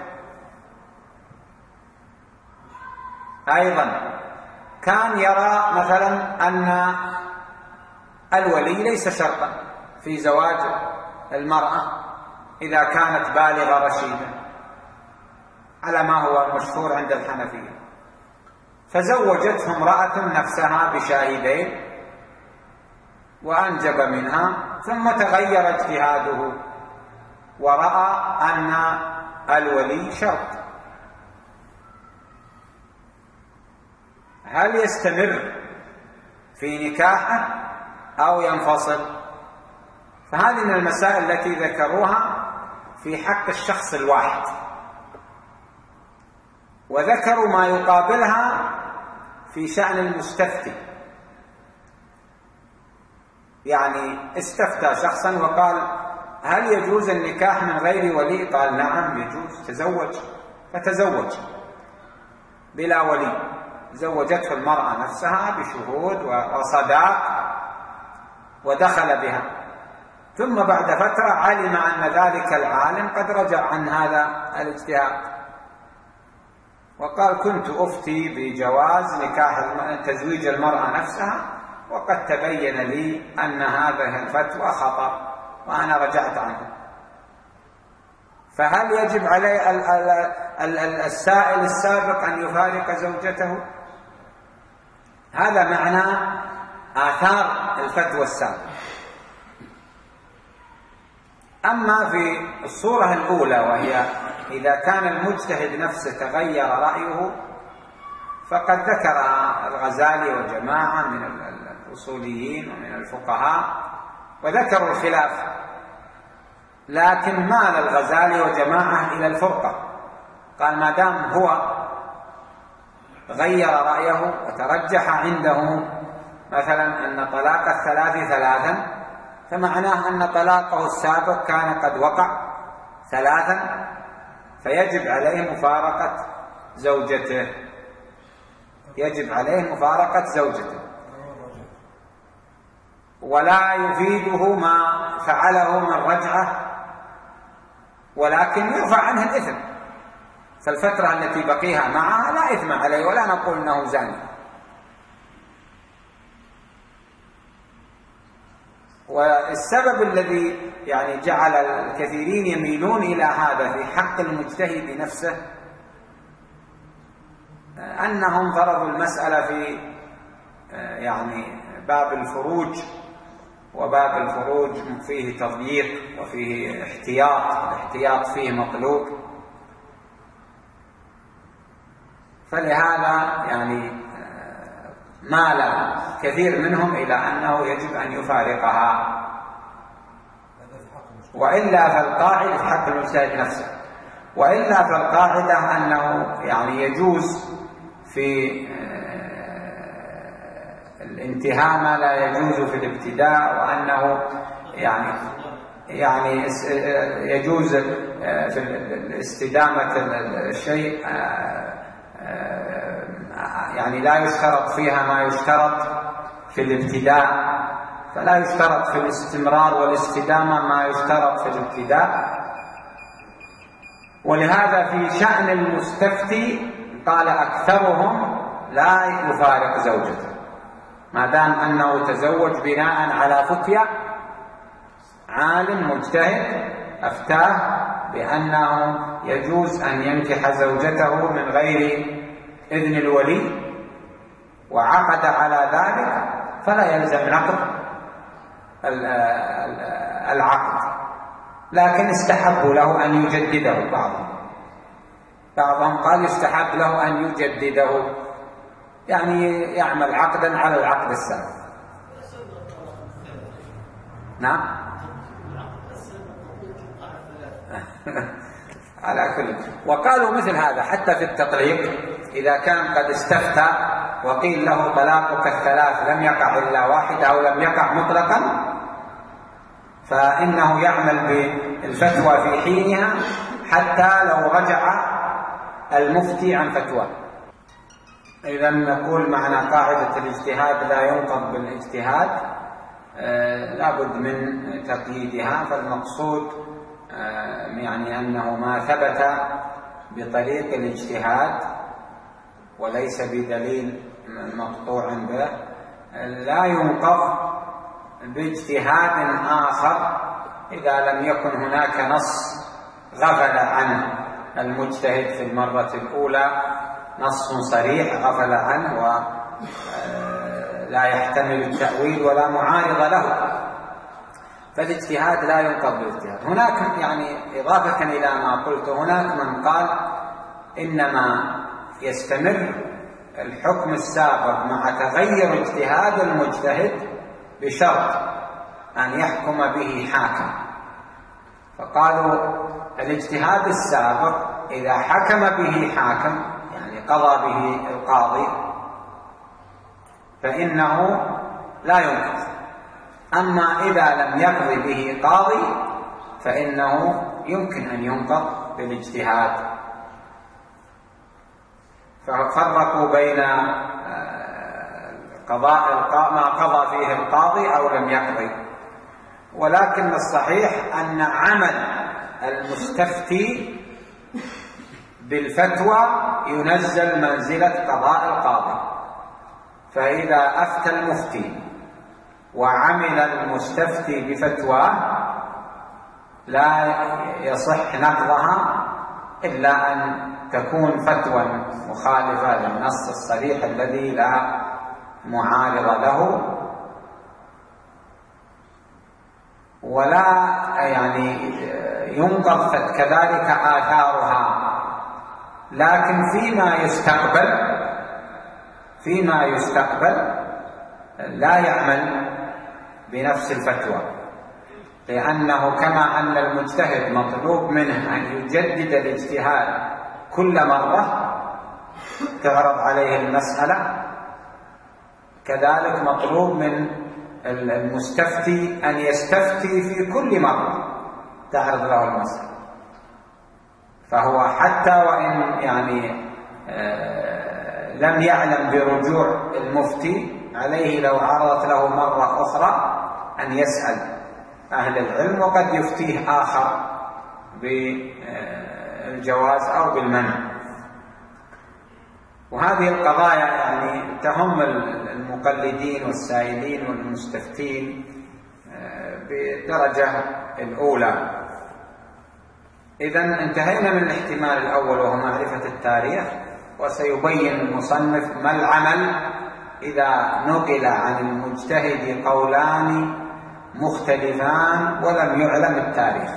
أيضا كان يرى مثلا أن الولي ليس شرطا في زواج المرأة إذا كانت بالغة رشيدة على ما هو مشهور عند الحنفية، فزوجته امرأة نفسها بشاهدين وأنجب منها، ثم تغير اجتهاده ورأى أن الولي شرط. هل يستمر في نكاحه أو ينفصل؟ فهذه من المسائل التي ذكروها في حق الشخص الواحد، وذكروا ما يقابلها في شأن المستفتي. يعني استفتى شخصا وقال هل يجوز النكاح من غير ولي؟ قال نعم يجوز، تزوج، فتزوج بلا ولي. زوجته المرأة نفسها بشهود وصداق ودخل بها، ثم بعد فترة علم أن ذلك العالم قد رجع عن هذا الاجتهاد وقال كنت أفتي بجواز نكاح تزويج المرأة نفسها وقد تبين لي أن هذه الفتوى خطأ وأنا رجعت عنه. فهل يجب عليه السائل السابق أن يفارق زوجته؟ هذا معنى آثار الفتوى السابقة. أما في الصورة الأولى وهي إذا كان المجتهد نفسه تغير رأيه فقد ذكرها الغزالي وجماعة من الأصوليين ومن الفقهاء وذكروا الخلاف، لكن مال الغزالي وجماعة إلى الفرقة، قال ما دام هو غير رأيه وترجح عنده مثلا أن طلاق الثلاث ثلاثا فمعناه أن طلاقه السابق كان قد وقع ثلاثا فيجب عليه مفارقة زوجته، يجب عليه مفارقة زوجته، ولا يفيده ما فعله من رجعة ولكن يرفع عنه الإثم، فالفترة التي بقيها معها لا إثم عليه ولا نقول أنه زاني. والسبب الذي يعني جعل الكثيرين يميلون إلى هذا في حق المجتهد نفسه أنهم فرضوا المسألة في يعني باب الفروج، وباب الفروج فيه تضييق وفيه احتياط، الاحتياط فيه مطلوب، فلهذا يعني مال كثير منهم إلى أنه يجب أن يفارقها، وإلا فالقاعدة في حق المجتهد نفسه، وإلا فالقاعدة أنه يعني يجوز في الانتهاء ما لا يجوز في الابتداء، وأنه يعني يعني يجوز في الاستدامة الشيء يعني لا يشترط فيها ما يشترط في الابتداء، فلا يشترط في الاستمرار والاستدامة ما يشترط في الابتداء. ولهذا في شأن المستفتي قال أكثرهم لا يفارق زوجته ما دام أنه تزوج بناء على فتية عالم مجتهد أفتاه بأنه يجوز أن ينكح زوجته من غير إذن الولي وعقد على ذلك فلا يلزم نقض العقد، لكن استحبوا له أن يجدده. بعضهم بعضهم قال يستحب له أن يجدده، يعني يعمل عقدا على العقد السابق. نعم على كل. وقالوا مثل هذا حتى في التطليق إذا كان قد استفتى وقيل له طلاقك الثلاث لم يقع إلا واحد أو لم يقع مطلقا فإنه يعمل بالفتوى في حينها حتى لو رجع المفتي عن فتوى. إذا نقول معنى قاعدة الاجتهاد لا ينقض بالاجتهاد آه لابد من تقييدها، فالمقصود آه يعني أنه ما ثبت بطريق الاجتهاد وليس بدليل مقطوع به لا ينقض باجتهاد آخر إذا لم يكن هناك نص غفل عنه المجتهد في المرة الأولى، نص صريح غفل عنه ولا يحتمل التأويل ولا معارض له، فالاجتهاد لا ينقض بالاجتهاد. هناك يعني إضافة إلى ما قلت، هناك من قال إنما يستمر الحكم السابق مع تغير اجتهاد المجتهد بشرط أن يحكم به حاكم، فقالوا الاجتهاد السابق إذا حكم به حاكم يعني قضى به القاضي فإنه لا ينقض، أما إذا لم يقضي به قاضي فإنه يمكن أن ينقض بالاجتهاد. ففرقوا بين قضاء ما قضى فيه القاضي أو لم يقضي. ولكن الصحيح أن عمل المستفتي بالفتوى ينزل منزلة قضاء القاضي. فإذا أفتى المفتي وعمل المستفتي بفتواه لا يصح نقضها إلا أن تكون فتوى مخالفة للنص الصريح الذي لا معارض له، ولا يعني ينقض كذلك آثارها. لكن فيما يستقبل فيما يستقبل لا يعمل بنفس الفتوى، لأنه كما أن المجتهد مطلوب منه أن يجدد الاجتهاد كل مرة تعرض عليه المسألة، كذلك مطلوب من المستفتي أن يستفتي في كل مرة تعرض له المسألة. فهو حتى وإن يعني لم يعلم برجوع المفتي عليه لو عرضت له مرة أخرى أن يسأل أهل العلم، وقد يفتيه آخر بالجواز أو بالمنع. وهذه القضايا يعني تهم المقلدين والسائلين والمستفتين بدرجة الأولى. إذن انتهينا من الاحتمال الأول وهو معرفة التاريخ، وسيبين المصنف ما العمل إذا نقل عن المجتهد قولان مختلفان ولم يعلم التاريخ.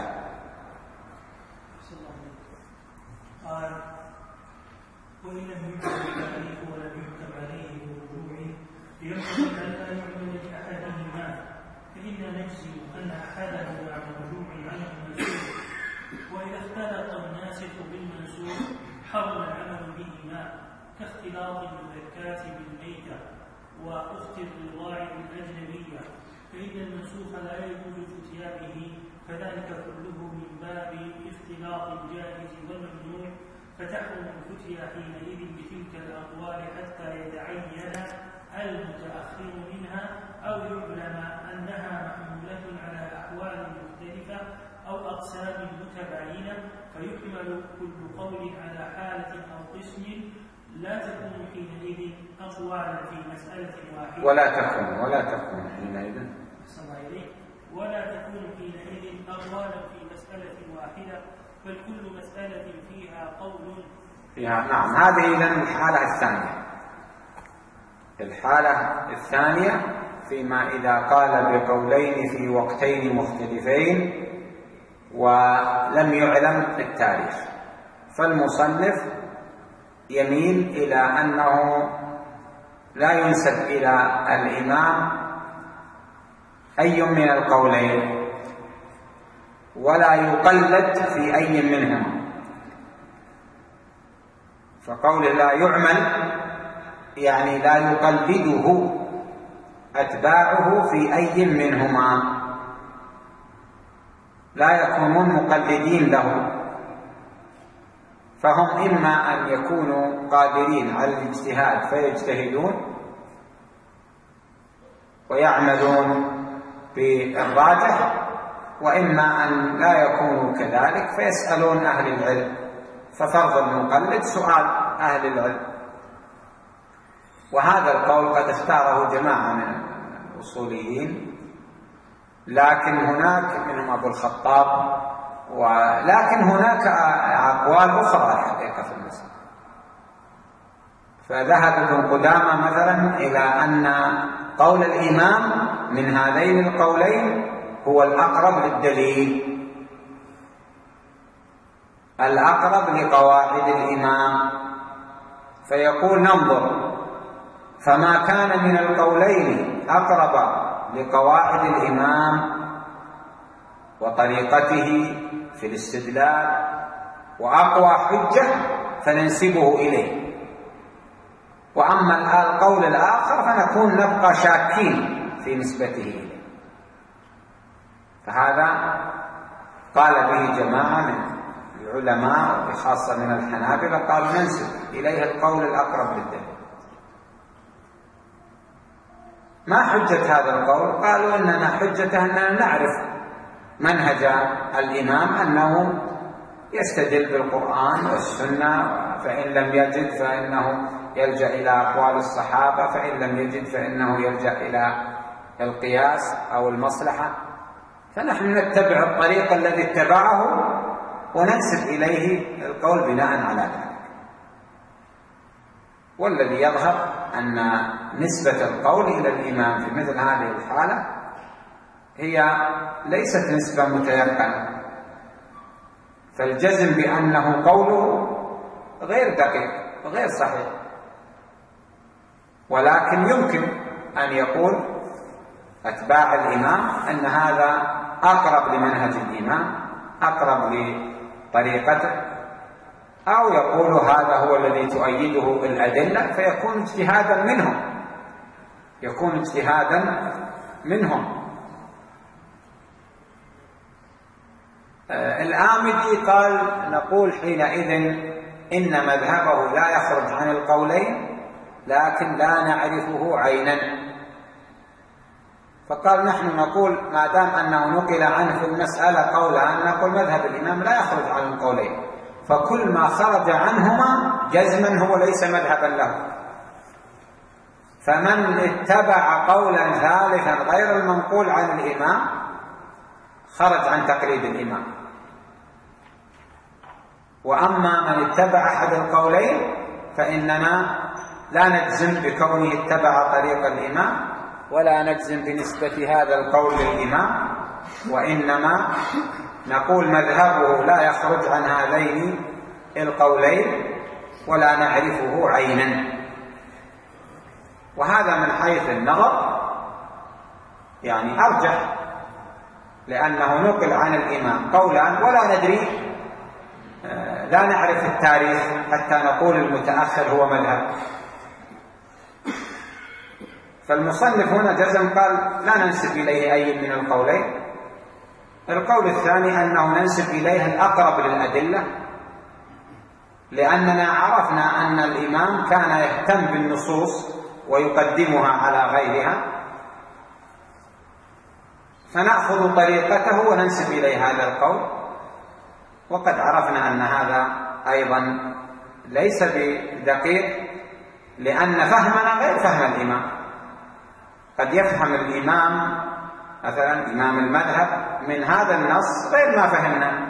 قال: وإن لم يعلم التاريخ ولم يحكم عليه برجوعه ينبغي أن لا يعمل بأحدهما، فإن نجزم أن أحدهما مرجوع عنه منسوخ، وإذا اختلط الناسخ بالمنسوخ حرم العمل بهما، كاختلاط المذكاة بالميتة وأخت الرضاع الأجنبية، فإن المنسوخ لا يجوز الفتيا به، فذلك كله من باب اختلاط الجائز والممنوع، فتحرم الفتيا حينئذ بتلك الأقوال حتى يتعين المتأخر منها أو يعلم أنها محمولة على أحوال مختلفة أو أقسام متباينة، فيحمل كل قول على حالة أو قسم، لا تكون حينئذ أقوالا في مسألة واحدة ولا تكون ولا تكون حينئذ ولا تكون حينئذ أقوالا في مسألة واحدة، بل كل مسألة فيها قول فيها. نعم، هذه إذن الحالة الثانية. الحالة الثانية فيما إذا قال بقولين في وقتين مختلفين ولم يعلم التاريخ، فالمصنف يميل إلى أنه لا ينسب إلى الإمام أي من القولين ولا يقلد في أي منهما. فقول لا يعمل يعني لا يقلده أتباعه في أي منهما، لا يكونون مقلدين له، فهم إما أن يكونوا قادرين على الاجتهاد فيجتهدون ويعملون بالراجح، وإما أن لا يكونوا كذلك فيسألون أهل العلم، ففرض المقلد سؤال أهل العلم. وهذا القول قد اختاره جماعة من الأصوليين، لكن هناك منهم أبو الخطاب، ولكن هناك أقوال أخرى الحقيقة في المسألة. فذهب ابن قدامة مثلا إلى أن قول الإمام من هذين القولين هو الأقرب للدليل، الأقرب لقواعد الإمام، فيقول ننظر، فما كان من القولين أقرب لقواعد الإمام وطريقته في الاستدلال وأقوى حجة فننسبه إليه، وأما القول الآخر فنكون نبقى شاكين في نسبته إليه. فهذا قال به جماعة من العلماء بخاصة من الحنابلة قالوا ننسب إليه القول الأقرب للدليل. ما حجة هذا القول؟ قالوا إننا حجته أننا نعرف منهج الإمام أنه يستدل بالقرآن والسنة، فإن لم يجد فإنه يلجأ إلى أقوال الصحابة، فإن لم يجد فإنه يلجأ إلى القياس أو المصلحة، فنحن نتبع الطريق الذي اتبعه وننسب إليه القول بناء على ذلك. والذي يظهر أن نسبة القول إلى الإمام في مثل هذه الحالة هي ليست نسبة متيقنة، فالجزم بأنه قوله غير دقيق وغير صحيح، ولكن يمكن أن يقول أتباع الإمام أن هذا أقرب لمنهج الإمام، أقرب لطريقته، أو يقول هذا هو الذي تؤيده الأدلة، فيكون اجتهادا منهم يكون اجتهادا منهم الآمدي قال نقول حينئذ إن مذهبه لا يخرج عن القولين لكن لا نعرفه عينا. فقال نحن نقول ما دام أنه نقل عنه في المسألة قولا نقول مذهب الإمام لا يخرج عن القولين، فكل ما خرج عنهما جزما هو ليس مذهبا له. فمن اتبع قولا ثالثا غير المنقول عن الإمام خرج عن تقليد الإمام، وأما من اتبع أحد القولين فإننا لا نجزم بكونه اتبع طريق الإمام ولا نجزم بنسبة هذا القول للإمام، وإنما نقول مذهبه لا يخرج عن هذين القولين ولا نعرفه عينا. وهذا من حيث النظر يعني أرجح، لأنه نقل عن الإمام قولا ولا ندري، لا نعرف التاريخ حتى نقول المتأخر هو مذهب. فالمصنف هنا جزم قال لا ننسب إليه أي من القولين. القول الثاني أنه ننسب إليه الأقرب للأدلة، لأننا عرفنا أن الإمام كان يهتم بالنصوص ويقدمها على غيرها، فنأخذ طريقته وننسب إليه هذا القول. وقد عرفنا أن هذا أيضا ليس بدقيق، لأن فهمنا غير فهم الإمام. قد يفهم الإمام مثلا إمام المذهب من هذا النص غير ما فهمنا،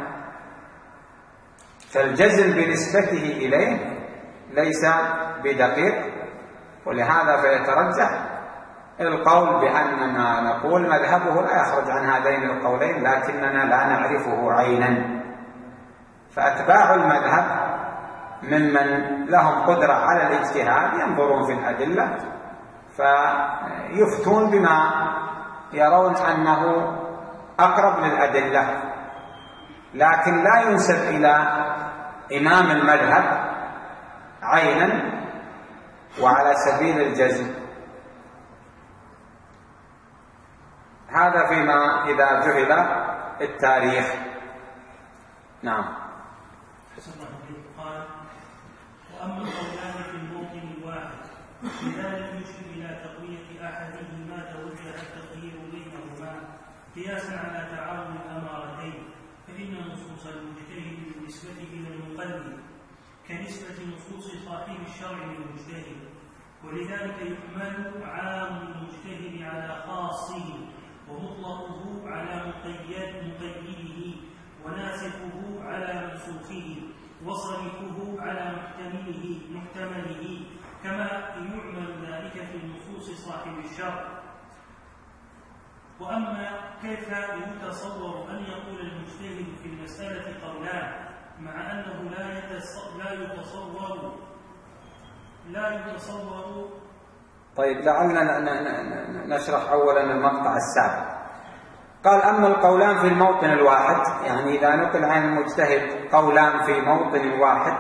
فالجزم بنسبته إليه ليس بدقيق، ولهذا فيترجح القول بأننا نقول مذهبه لا يخرج عن هذين القولين لكننا لا نعرفه عينا. فأتباع المذهب ممن لهم قدرة على الاجتهاد ينظرون في الأدلة فيفتون بما يرون أنه أقرب للأدلة، لكن لا ينسب إلى إمام المذهب عينا وعلى سبيل الجزم. هذا فيما إذا جهل التاريخ. نعم. قال وأما القولان في الموطن الواحد لذلك يشير إلى تقوية أحدهما توجه التخيير بينهما قياسا على تعاون الأمارتين، فإن نصوص المجتهد بالنسبة إلى المقلد كنسبة نصوص صاحب الشرع للمجتهد، ولذلك يحمل عام المجتهد على خاصه ومطلقه على مقيد مقيده وناسخه على منسوخه وصريحه على محتمله محتمله، كما يعمل ذلك في نصوص صاحب الشرع. وأما كيف يتصور أن يقول المجتهد في المسألة قولان مع أنه لا يتصور لا يتصور طيب لعلنا نشرح أولا المقطع السابق. قال أما القولان في الموطن الواحد، يعني إذا نقل عن المجتهد قولان في موطن واحد،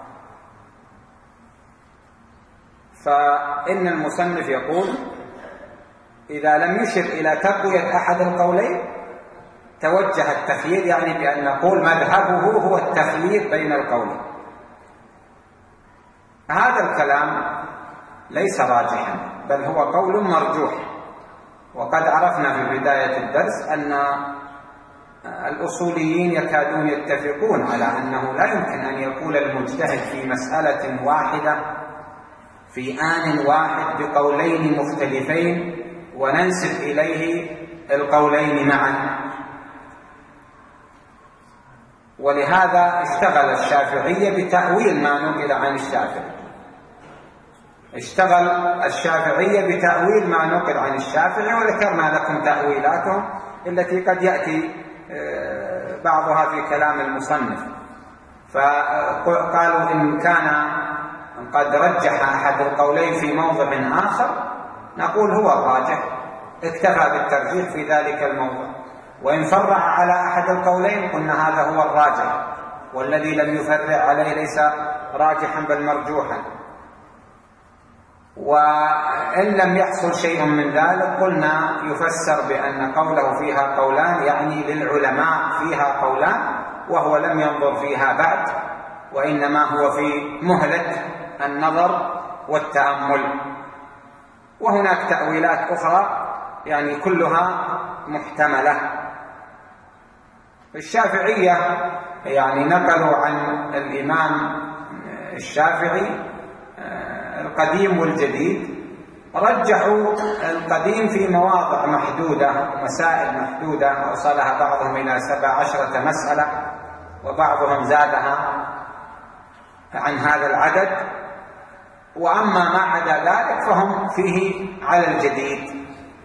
فإن المصنف يقول إذا لم يشر إلى تقوية أحد القولين توجه التخيير يعني بأن نقول مذهبه هو التخيير بين القولين. هذا الكلام ليس راجحا، بل هو قول مرجوح. وقد عرفنا في بداية الدرس أن الأصوليين يكادون يتفقون على أنه لا يمكن أن يقول المجتهد في مسألة واحدة في آن واحد بقولين مختلفين وننسب إليه القولين معا. ولهذا اشتغل الشافعية بتأويل ما نقل عن الشافعي اشتغل الشافعية بتأويل ما نقل عن الشافعي، وذكرنا لكم تأويلاتهم التي قد يأتي بعضها في كلام المصنف. فقالوا إن كان قد رجح أحد القولين في موضع آخر نقول هو الراجح، اكتفى بالترجيح في ذلك الموضع. وإن فرع على أحد القولين قلنا هذا هو الراجح، والذي لم يفرع عليه ليس راجحا بل مرجوحا. وإن لم يحصل شيء من ذلك قلنا يفسر بأن قوله فيها قولان يعني للعلماء فيها قولان، وهو لم ينظر فيها بعد، وإنما هو في مهلة النظر والتأمل. وهناك تأويلات أخرى يعني كلها محتملة. الشافعية يعني نقلوا عن الإمام الشافعي القديم والجديد، رجحوا القديم في مواضع محدودة، مسائل محدودة أوصلها بعضهم إلى سبع عشرة مسألة، وبعضهم زادها عن هذا العدد. وأما ما عدا ذلك فهم فيه على الجديد.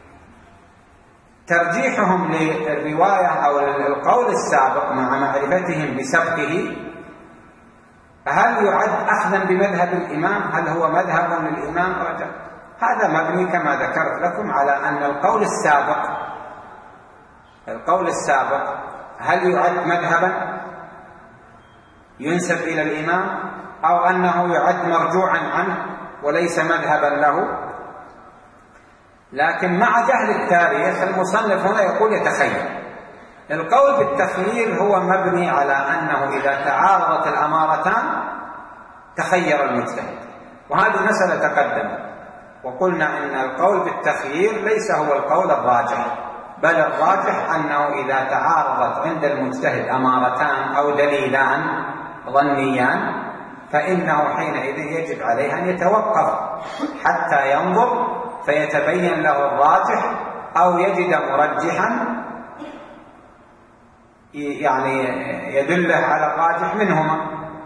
ترجيحهم للرواية أو القول السابق مع معرفتهم بسبقه هل يعد أخذا بمذهب الإمام؟ هل هو مذهب للإمام رجع؟ هذا مبني كما ذكرت لكم على أن القول السابق القول السابق هل يعد مذهبا ينسب إلى الإمام، أو أنه يعد مرجوعا عنه وليس مذهبا له. لكن مع جهل التاريخ المصنف هنا يقول يتخير. القول بالتخيير هو مبني على أنه إذا تعارضت الأمارتان تخير المجتهد، وهذه المسألة تقدمت وقلنا إن القول بالتخيير ليس هو القول الراجح، بل الراجح أنه إذا تعارضت عند المجتهد أمارتان أو دليلان ظنيان فإنه حينئذ يجب عليه أن يتوقف حتى ينظر فيتبين له الراجح، أو يجد مرجحا يعني يدله على الراجح منهما.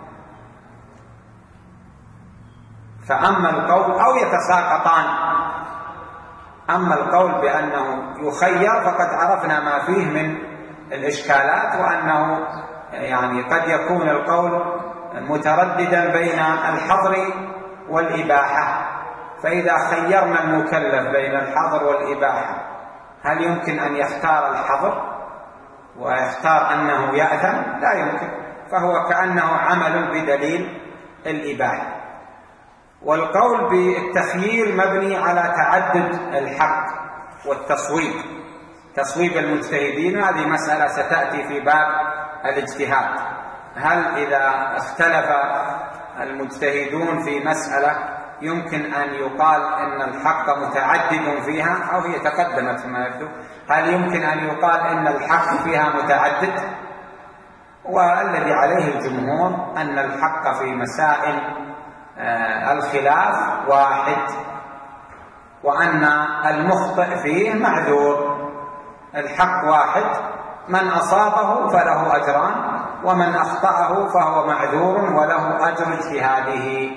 فأما القول أو يتساقطان. أما القول بأنه يخير فقد عرفنا ما فيه من الإشكالات، وأنه يعني قد يكون القول مترددا بين الحظر والإباحة. فإذا خيرنا المكلف بين الحظر والإباحة هل يمكن أن يختار الحظر ويختار أنه يأثم؟ لا يمكن، فهو كأنه عمل بدليل الإباحة. والقول بالتخيير مبني على تعدد الحق والتصويب، تصويب المجتهدين. هذه مسألة ستأتي في باب الاجتهاد. هل إذا اختلف المجتهدون في مسألة يمكن أن يقال أن الحق متعدد فيها، أو هي تقدمت فيما يبدو، هل يمكن أن يقال أن الحق فيها متعدد؟ والذي عليه الجمهور أن الحق في مسائل الخلاف واحد، وأن المخطئ فيه معذور. الحق واحد، من أصابه فله أجران، ومن أخطأه فهو معذور وله أجر اجتهاده.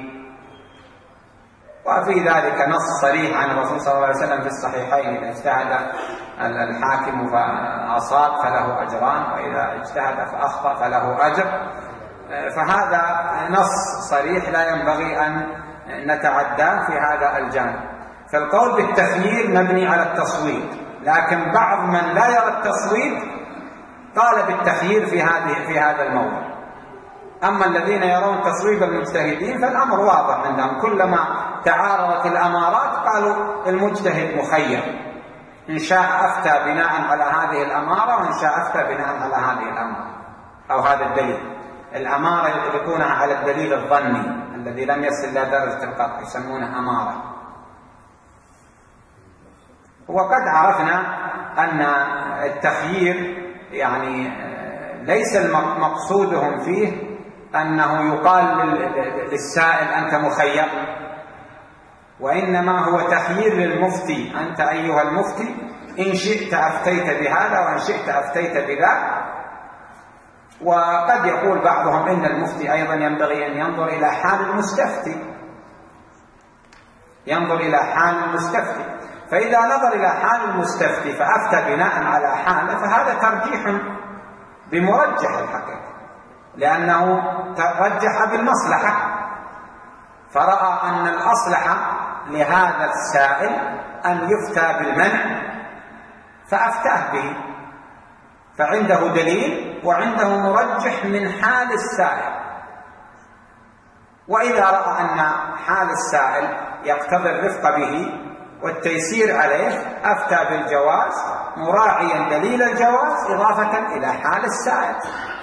وفي ذلك نص صريح عن الرسول صلى الله عليه وسلم في الصحيحين: إذا اجتهد الحاكم فأصاب فله أجران، وإذا اجتهد فأخطأ فله أجر. فهذا نص صريح لا ينبغي أن نتعداه في هذا الجانب. فالقول بالتخيير مبني على التصويب، لكن بعض من لا يرى التصويب قال بالتخيير في هذه في هذا الموضوع. أما الذين يرون تصويب المجتهدين فالأمر واضح عندهم، كلما تعارضت الأمارات قالوا المجتهد مخير، إن شاء أفتى بناء على هذه الأمارة، وإن شاء أفتى بناء على هذه الأمارة أو هذا الدليل. الأمارة يطلقونها على الدليل الظني الذي لم يصل إلى درجة القطع، يسمونه أمارة. وقد عرفنا أن التخيير يعني ليس مقصودهم فيه أنه يقال للسائل أنت مخير، وإنما هو تخيير للمفتي، أنت أيها المفتي إن شئت أفتيت بهذا وإن شئت أفتيت بذاك. وقد يقول بعضهم إن المفتي أيضا ينبغي أن ينظر إلى حال المستفتي، ينظر إلى حال المستفتي، فإذا نظر إلى حال المستفتي فأفتى بناء على حاله فهذا ترجيح بمرجح الحقيقة، لأنه ترجح بالمصلحة، فرأى أن الأصلح لهذا السائل أن يفتى بالمنع فأفتاه به، فعنده دليل وعنده مرجح من حال السائل. وإذا رأى أن حال السائل يقتضي الرفق به والتيسير عليه أفتى بالجواز مراعيا دليل الجواز إضافة إلى حال السائل.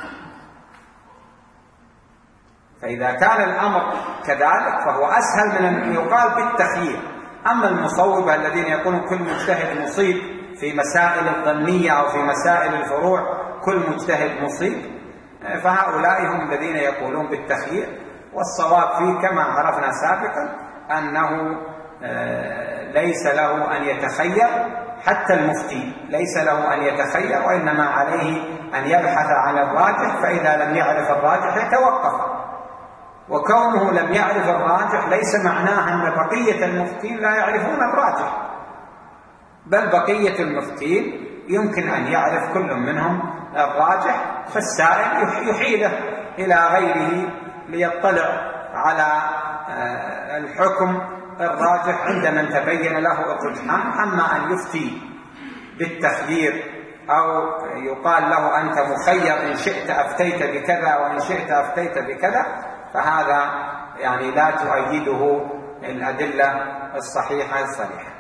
فإذا كان الأمر كذلك فهو أسهل من أن يقال بالتخيير. أما المصوبة الذين يقولون كل مجتهد مصيب في مسائل الظنية أو في مسائل الفروع كل مجتهد مصيب، فهؤلاء هم الذين يقولون بالتخيير. والصواب فيه كما عرفنا سابقا أنه ليس له أن يتخير، حتى المفتي ليس له أن يتخير، وإنما عليه أن يبحث عن الراجح، فإذا لم يعرف الراجح يتوقف. وكونه لم يعرف الراجح ليس معناه أن بقية المفتين لا يعرفون الراجح، بل بقية المفتين يمكن أن يعرف كل منهم الراجح، فالسائل يحيله إلى غيره ليطلع على الحكم الراجح عند من تبين له الرجحان. أما أن يفتي بالتخيير أو يقال له أنت مخير إن شئت أفتيت بكذا وإن شئت أفتيت بكذا، فهذا يعني لا تؤيده الأدلة الصحيحة الصريحة.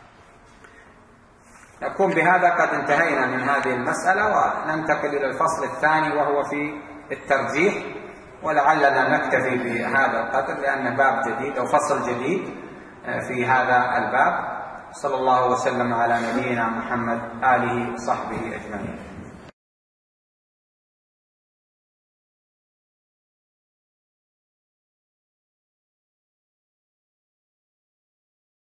نكون بهذا قد انتهينا من هذه المسألة، وننتقل إلى الفصل الثاني وهو في الترجيح، ولعلنا نكتفي بهذا القدر لأنه باب جديد أو فصل جديد في هذا الباب. صلى الله وسلم على نبينا محمد آله وصحبه أجمعين.